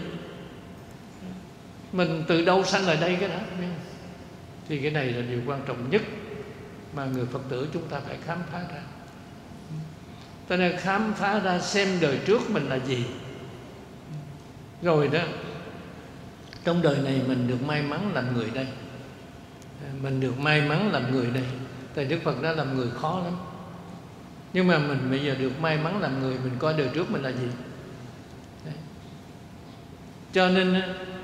mình từ đâu sanh lại đây cái đó. Thì cái này là điều quan trọng nhất mà người Phật tử chúng ta phải khám phá ra. Cho nên khám phá ra xem đời trước mình là gì, rồi đó trong đời này mình được may mắn làm người đây, mình được may mắn làm người đây. Tại Đức Phật đã làm người khó lắm, nhưng mà mình bây giờ được may mắn làm người, mình coi đời trước mình là gì. Đấy. Cho nên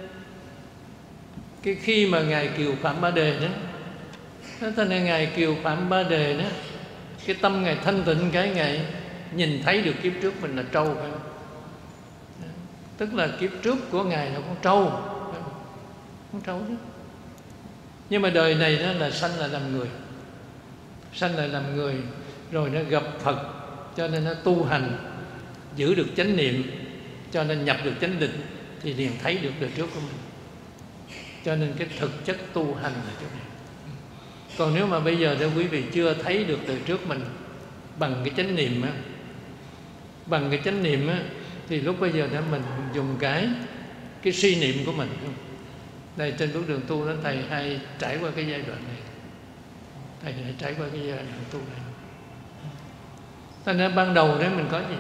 cái khi mà Ngài Kiều Phạm Ba Đề đó, cho nên Ngài Kiều Phạm Ba Đề đó, cái tâm Ngài thanh tịnh, cái Ngài nhìn thấy được kiếp trước mình là trâu, phải không? Tức là kiếp trước của Ngài là con trâu, phải không? Con trâu đó. Nhưng mà đời này đó là sanh là làm người, sanh là làm người, rồi nó gặp Phật, cho nên nó tu hành, giữ được chánh niệm, cho nên nhập được chánh định, thì liền thấy được đời trước của mình. Cho nên cái thực chất tu hành là chỗ này. Còn nếu mà bây giờ thì quý vị chưa thấy được đời trước mình bằng cái chánh niệm á, bằng cái chánh niệm á, thì lúc bây giờ đó mình dùng cái cái suy niệm của mình. Đây trên bước đường tu đó, thầy hay trải qua cái giai đoạn này, thầy hay trải qua cái giai đoạn tu này. Cho nên ban đầu đó mình có gì?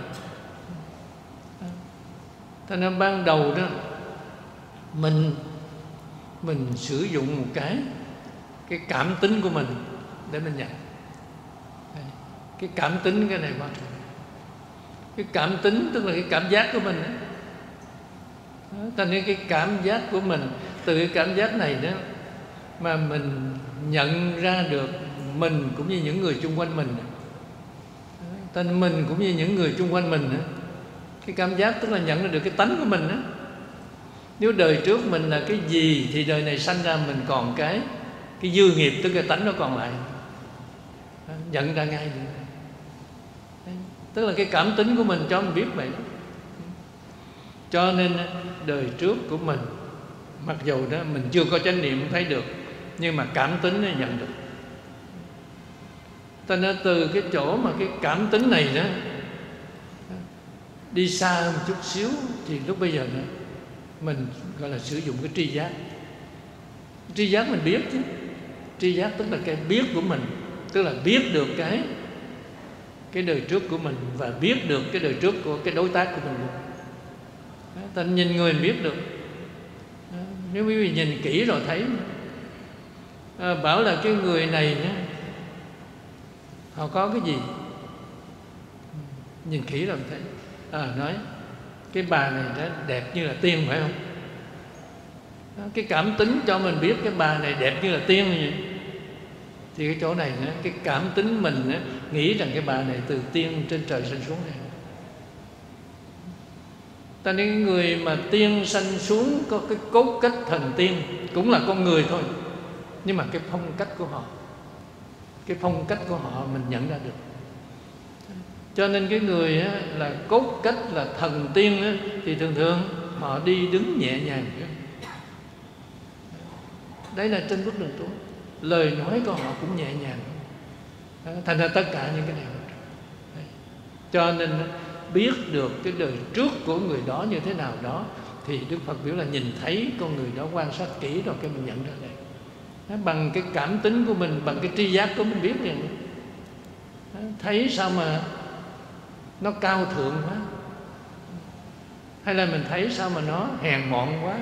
Cho nên ban đầu đó mình mình sử dụng một cái cái cảm tính của mình để mình nhận. Cái cảm tính, cái này quan trọng. Cái cảm tính tức là cái cảm giác của mình đó. Cho nên cái cảm giác của mình, từ cái cảm giác này đó mà mình nhận ra được mình cũng như những người chung quanh mình. Cho nên mình cũng như những người chung quanh mình đó. Cái cảm giác tức là nhận ra được cái tánh của mình đó. Nếu đời trước mình là cái gì thì đời này sanh ra mình còn cái cái dư nghiệp, tức cái tánh nó còn lại, nhận ra ngay được. Tức là cái cảm tính của mình cho mình biết vậy. Cho nên đời trước của mình, mặc dù đó mình chưa có chánh niệm thấy được, nhưng mà cảm tính nó nhận được. Cho nên từ cái chỗ mà cái cảm tính này đó đi xa hơn một chút xíu, thì lúc bây giờ đó mình gọi là sử dụng cái tri giác. Tri giác mình biết chứ. Tri giác tức là cái biết của mình, tức là biết được cái cái đời trước của mình và biết được cái đời trước của cái đối tác của mình luôn. Ta nhìn người mình biết được. Nếu quý vị nhìn kỹ rồi thấy, à, bảo là cái người này nhá, họ có cái gì, nhìn kỹ rồi thấy. À, nói cái bà này đó đẹp như là tiên, phải không? Cái cảm tính cho mình biết cái bà này đẹp như là tiên như vậy. Thì cái chỗ này đó, cái cảm tính mình đó, nghĩ rằng cái bà này từ tiên trên trời sanh xuống này. Ta nên người mà tiên sanh xuống có cái cốt cách thần tiên, cũng là con người thôi, nhưng mà cái phong cách của họ, cái phong cách của họ mình nhận ra được. Cho nên cái người á, là cốt cách là thần tiên á, thì thường thường họ đi đứng nhẹ nhàng. Đấy là trên bước đường tu, lời nói của họ cũng nhẹ nhàng. Thành ra tất cả những cái này. Đấy. Cho nên biết được cái đời trước của người đó như thế nào đó, thì Đức Phật biểu là nhìn thấy con người đó, quan sát kỹ rồi cái mình nhận ra đây. Bằng cái cảm tính của mình, bằng cái tri giác của mình biết liền. Thấy sao mà nó cao thượng quá, hay là mình thấy sao mà nó hèn mọn quá.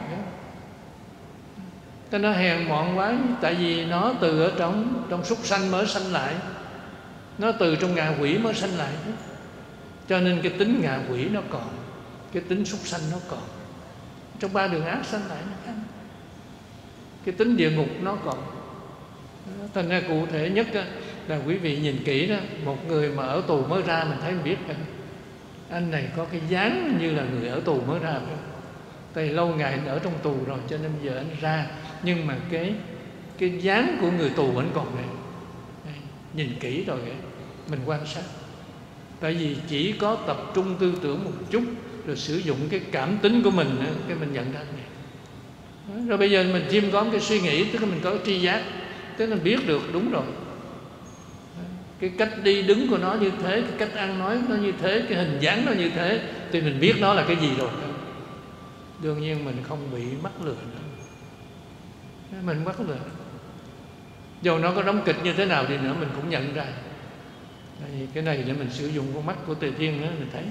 Cái nó hèn mọn quá tại vì nó từ ở trong trong súc sanh mới sanh lại, nó từ trong ngạ quỷ mới sanh lại, cho nên cái tính ngạ quỷ nó còn, cái tính súc sanh nó còn, trong ba đường ác sanh lại nó khác. Cái tính địa ngục nó còn. Thành ra cụ thể nhất là quý vị nhìn kỹ đó, một người mà ở tù mới ra mình thấy mình biết anh, anh này có cái dáng như là người ở tù mới ra rồi. Tại lâu ngày anh ở trong tù rồi cho nên bây giờ anh ra, nhưng mà cái cái dáng của người tù vẫn còn này. Nhìn kỹ rồi mình quan sát. Tại vì chỉ có tập trung tư tưởng một chút, rồi sử dụng cái cảm tính của mình, cái mình nhận ra này. Rồi bây giờ mình chiêm có cái suy nghĩ, tức là mình có cái tri giác, tức là biết được đúng rồi. Cái cách đi đứng của nó như thế, cái cách ăn nói nó như thế, cái hình dáng nó như thế, thì mình biết nó là cái gì rồi. Đương nhiên mình không bị mắc lừa nữa. Mình mắc lừa, dù nó có đóng kịch như thế nào thì nữa mình cũng nhận ra. Thì cái này để mình sử dụng con mắt của Tề Thiên nữa, mình thấy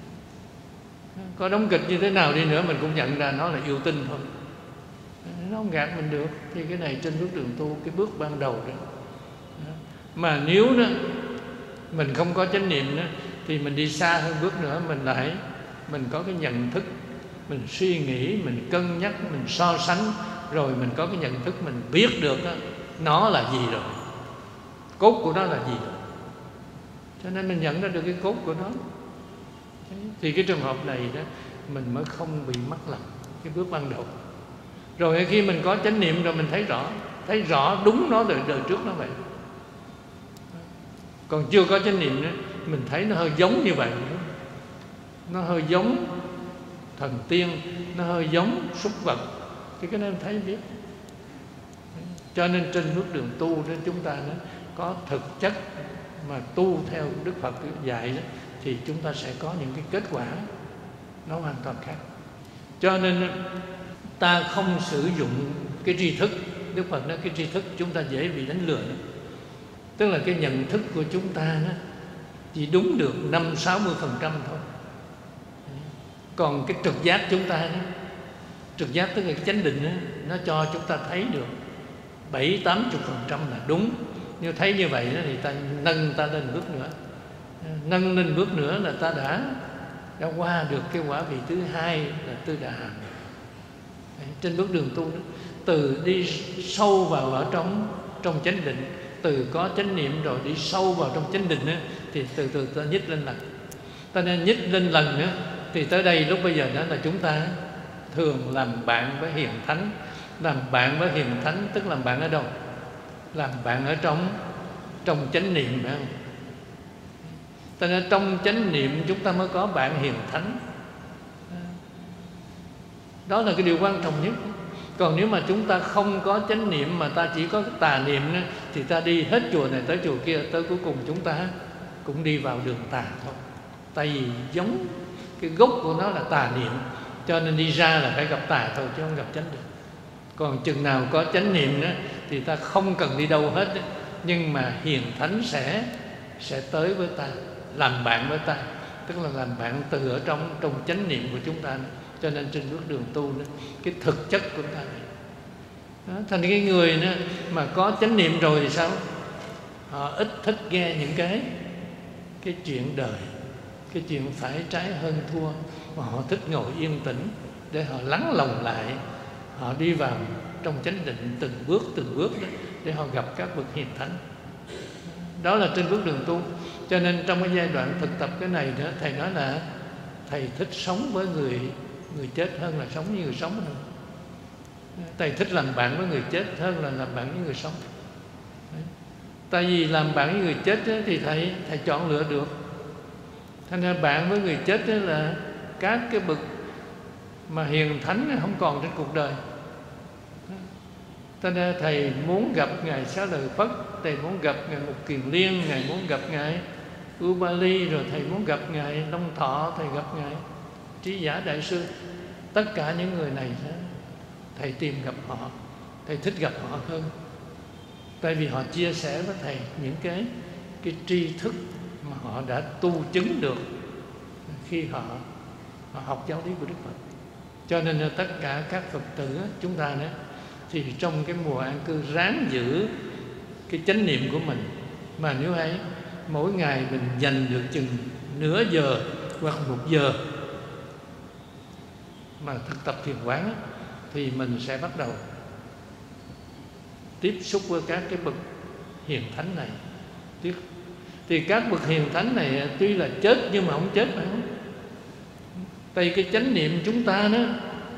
có đóng kịch như thế nào đi nữa mình cũng nhận ra nó là yêu tinh thôi. Nó không gạt mình được. Thì cái này trên bước đường tu, cái bước ban đầu đó. Mà nếu đó mình không có chánh niệm nữa, thì mình đi xa hơn bước nữa, mình lại mình có cái nhận thức, mình suy nghĩ, mình cân nhắc, mình so sánh, rồi mình có cái nhận thức, mình biết được đó, nó là gì rồi, cốt của nó là gì rồi. Cho nên mình nhận ra được cái cốt của nó. Thì cái trường hợp này đó mình mới không bị mắc lầm cái bước ban đầu. Rồi khi mình có chánh niệm rồi mình thấy rõ, thấy rõ đúng nó đời, đời trước nó vậy. Còn chưa có chánh niệm nữa, mình thấy nó hơi giống như vậy, nó hơi giống thần tiên, nó hơi giống súc vật, thì cái này mình thấy biết. Cho nên trên bước đường tu nên chúng ta nó có thực chất mà tu theo Đức Phật dạy đó, thì chúng ta sẽ có những cái kết quả nó hoàn toàn khác. Cho nên ta không sử dụng cái tri thức. Đức Phật nói cái tri thức chúng ta dễ bị đánh lừa đó. Tức là cái nhận thức của chúng ta đó chỉ đúng được năm sáu mươi phần trăm thôi. Còn cái trực giác chúng ta đó, trực giác tức là cái chánh định đó, nó cho chúng ta thấy được bảy tám mươi phần trăm là đúng. Nếu thấy như vậy đó, thì ta nâng ta lên bước nữa. Nâng lên bước nữa là ta đã đã qua được cái quả vị thứ hai là Tư Đà Hàm. Trên bước đường tu đó, từ đi sâu vào ở trong trong chánh định, từ có chánh niệm rồi đi sâu vào trong chánh định đó, thì từ từ ta nhích lên lần. Ta nên nhích lên lần nữa, thì tới đây lúc bây giờ đó là chúng ta thường làm bạn với hiền thánh. Làm bạn với hiền thánh tức làm bạn ở đâu? Làm bạn ở trong trong chánh niệm, phải không? Cho nên trong chánh niệm chúng ta mới có bạn hiền thánh. Đó là cái điều quan trọng nhất. Còn nếu mà chúng ta không có chánh niệm mà ta chỉ có cái tà niệm nữa, thì ta đi hết chùa này tới chùa kia, tới cuối cùng chúng ta cũng đi vào đường tà thôi. Tại vì giống cái gốc của nó là tà niệm, cho nên đi ra là phải gặp tà thôi chứ không gặp chánh được. Còn chừng nào có chánh niệm nữa thì ta không cần đi đâu hết đó. Nhưng mà hiền thánh sẽ sẽ tới với ta, làm bạn với ta, tức là làm bạn từ ở trong trong chánh niệm của chúng ta nữa. Cho nên trên bước đường tu đó, cái thực chất của ta này đó, thành cái người đó, mà có chánh niệm rồi thì sao? Họ ít thích nghe những cái cái chuyện đời, cái chuyện phải trái hơn thua, mà họ thích ngồi yên tĩnh để họ lắng lòng lại, họ đi vào trong chánh định từng bước từng bước đó, để họ gặp các bậc hiền thánh. Đó là trên bước đường tu. Cho nên trong cái giai đoạn thực tập cái này đó, thầy nói là thầy thích sống với người người chết hơn là sống với người sống hơn. Thầy thích làm bạn với người chết hơn là làm bạn với người sống. Đấy. Tại vì làm bạn với người chết ấy, thì thầy thầy chọn lựa được. Thành ra bạn với người chết ấy là các cái bậc mà hiền thánh không còn trên cuộc đời. Cho nên thầy muốn gặp Ngài Xá Lợi Phất, thầy muốn gặp Ngài Mục Kiền Liên, Ngài muốn gặp Ngài Ubali, rồi thầy muốn gặp Ngài Long Thọ, thầy gặp Ngài Trí Giả Đại Sư. tất cả những người này thầy tìm gặp họ, thầy thích gặp họ hơn. Tại vì họ chia sẻ với thầy những cái cái tri thức mà họ đã tu chứng được khi họ, họ học giáo lý của Đức Phật. Cho nên là tất cả các Phật tử chúng ta đó, thì trong cái mùa an cư ráng giữ cái chánh niệm của mình. Mà nếu ấy mỗi ngày mình dành được chừng nửa giờ hoặc một giờ mà thực tập thiền quán, thì mình sẽ bắt đầu tiếp xúc với các cái bậc hiền thánh này. Thì các bậc hiền thánh này tuy là chết nhưng mà không chết, phải không? Tại cái chánh niệm chúng ta đó,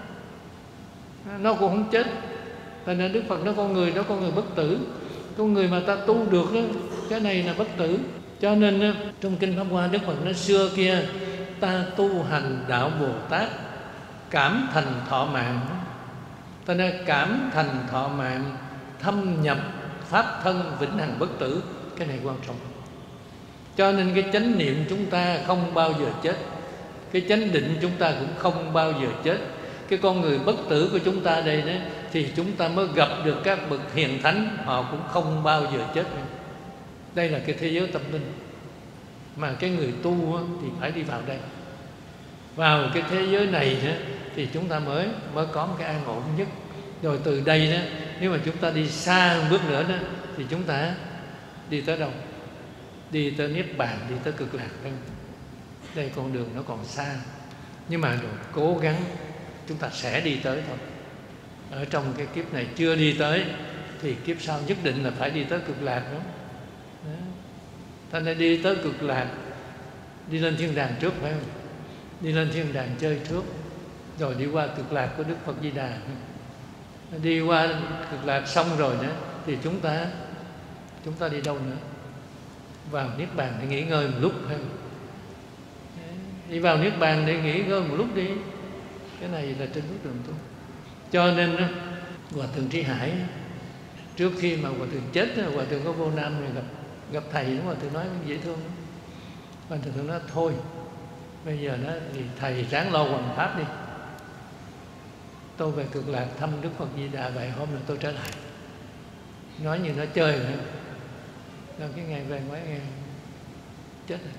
nó cũng không chết. Tại nên Đức Phật nói con người đó, con người bất tử. Con người mà ta tu được đó, cái này là bất tử. Cho nên trong Kinh Pháp Hoa, Đức Phật nói xưa kia ta tu hành đạo Bồ Tát, cảm thành thọ mạng. Ta nói cảm thành thọ mạng, thâm nhập pháp thân vĩnh hằng bất tử. Cái này quan trọng. Cho nên cái chánh niệm chúng ta không bao giờ chết, cái chánh định chúng ta cũng không bao giờ chết. Cái con người bất tử của chúng ta đây đấy, thì chúng ta mới gặp được các bậc hiền thánh, họ cũng không bao giờ chết. Đây là cái thế giới tâm linh mà cái người tu thì phải đi vào đây. Vào cái thế giới này thì chúng ta mới mới có một cái an ổn nhất. Rồi từ đây đó, nếu mà chúng ta đi xa một bước nữa đó, thì chúng ta đi tới đâu? Đi tới Niết Bàn, đi tới Cực Lạc. Đây con đường nó còn xa, nhưng mà rồi cố gắng chúng ta sẽ đi tới thôi. Ở trong cái kiếp này chưa đi tới thì kiếp sau nhất định là phải đi tới Cực Lạc đó. Thành ra đi tới Cực Lạc, đi lên thiên đàng trước, phải không? Đi lên thiên đàng chơi trước, rồi đi qua Cực Lạc của Đức Phật Di Đà. Đi qua Cực Lạc xong rồi đó, thì chúng ta chúng ta đi đâu nữa? Vào Niết Bàn để nghỉ ngơi một lúc, phải không? Đi vào Niết Bàn để nghỉ ngơi một lúc đi. Cái này là trên bước đường tu. Cho nên đó, Hòa Thượng Trí Hải trước khi mà Hòa Thượng chết, Hòa Thượng có vô Nam rồi gặp gặp thầy, Hòa Thượng nói dễ thương. Hòa Thượng nói thôi, bây giờ đó thì thầy ráng lo hoằng pháp đi. Tôi về Cực Lạc thăm Đức Phật Di Đà vài hôm rồi tôi trở lại. Nói như nó chơi rồi. Rồi cái ngày về mấy ngày chết rồi.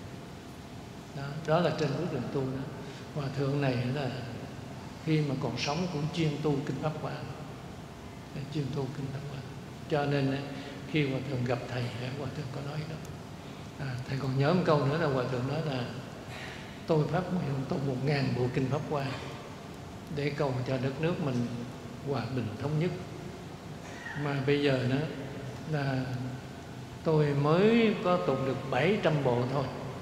Đó, đó là trên bước đường tu đó. Hòa Thượng này là khi mà còn sống cũng chuyên tu Kinh Pháp Hoa, chuyên tu Kinh Pháp Hoa. Cho nên khi Hòa Thượng gặp thầy, Hòa Thượng có nói đó. À, thầy còn nhớ một câu nữa là Hòa Thượng nói là tôi phát nguyện tu một ngàn bộ Kinh Pháp Hoa để cầu cho đất nước mình hòa bình thống nhất. Mà bây giờ đó là tôi mới có tụng được bảy trăm bộ thôi.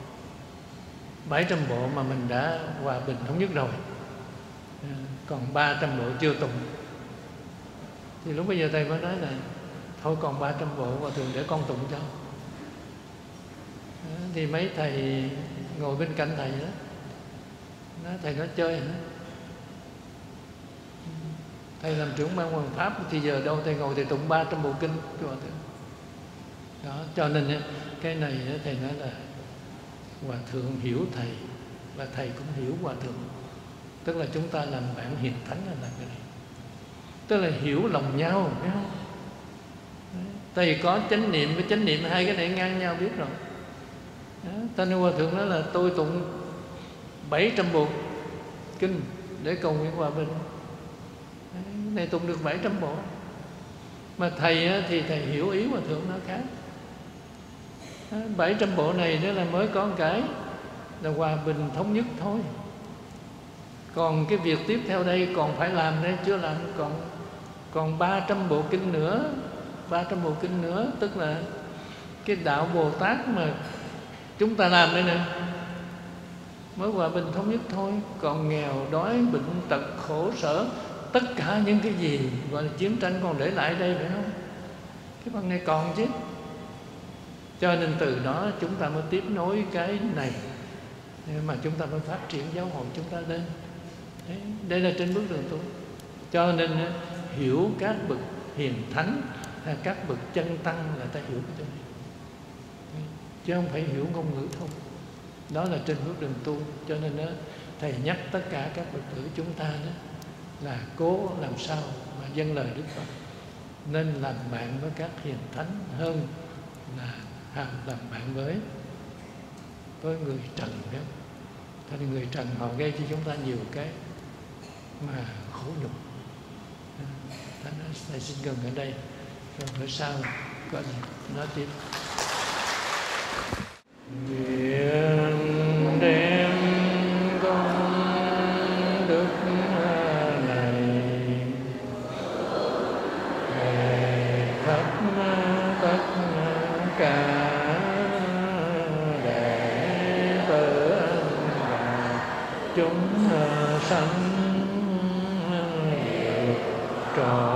bảy trăm bộ mà mình đã hòa bình thống nhất rồi, còn ba trăm bộ chưa tụng. Thì lúc bây giờ thầy mới nói là thôi còn ba trăm bộ Hòa Thượng để con tụng cho. Thì mấy thầy ngồi bên cạnh thầy đó nói thầy nói chơi hả? Thầy làm trưởng ban Hoàng Pháp thì giờ đâu thầy ngồi thầy tụng ba trăm bộ kinh cho Hòa Thượng. Đó, cho nên cái này thầy nói là Hòa Thượng hiểu thầy và thầy cũng hiểu Hòa Thượng. Tức là chúng ta làm bạn hiền thánh là làm cái này. Tức là hiểu lòng nhau, phải không? Thầy có chánh niệm với chánh niệm, hai cái này ngang nhau biết rồi. Ta nên Hòa Thượng nói là tôi tụng bảy trăm bộ kinh để cầu nguyện hòa bình. Này tụng được bảy trăm bộ. Mà thầy thì thầy hiểu ý Hòa Thượng nó khác. Bảy trăm bộ này đó là mới có một cái là hòa bình thống nhất thôi. Còn cái việc tiếp theo đây còn phải làm đây, chưa làm. Còn còn ba trăm bộ kinh nữa, ba trăm bộ kinh nữa, tức là cái đạo Bồ Tát mà chúng ta làm đây nè mới hòa bình thống nhất thôi. Còn nghèo, đói, bệnh, tật, khổ sở, tất cả những cái gì gọi là chiến tranh còn để lại đây, phải không? Cái phần này còn chứ. Cho nên từ đó chúng ta mới tiếp nối cái này, mà chúng ta mới phát triển giáo hội chúng ta lên. Đấy, đây là trên bước đường tu. Cho nên hiểu các bậc hiền thánh hay các bậc chân tăng là ta hiểu cái chỗ này, chứ không phải hiểu ngôn ngữ không. Đó là trên bước đường tu. Cho nên đó, Thầy nhắc tất cả các Phật tử chúng ta đó là cố làm sao mà dâng lời Đức Phật, nên làm bạn với các hiền thánh hơn là làm bạn với với người trần đó. Thành người trần họ gây cho chúng ta nhiều cái mà khổ nhục. Thầy nói, xin ngừng ở đây, rồi bữa sau có gì nói tiếp. Nguyện đem công đức này về khắp tất cả đệ tử và chúng sanh được trọn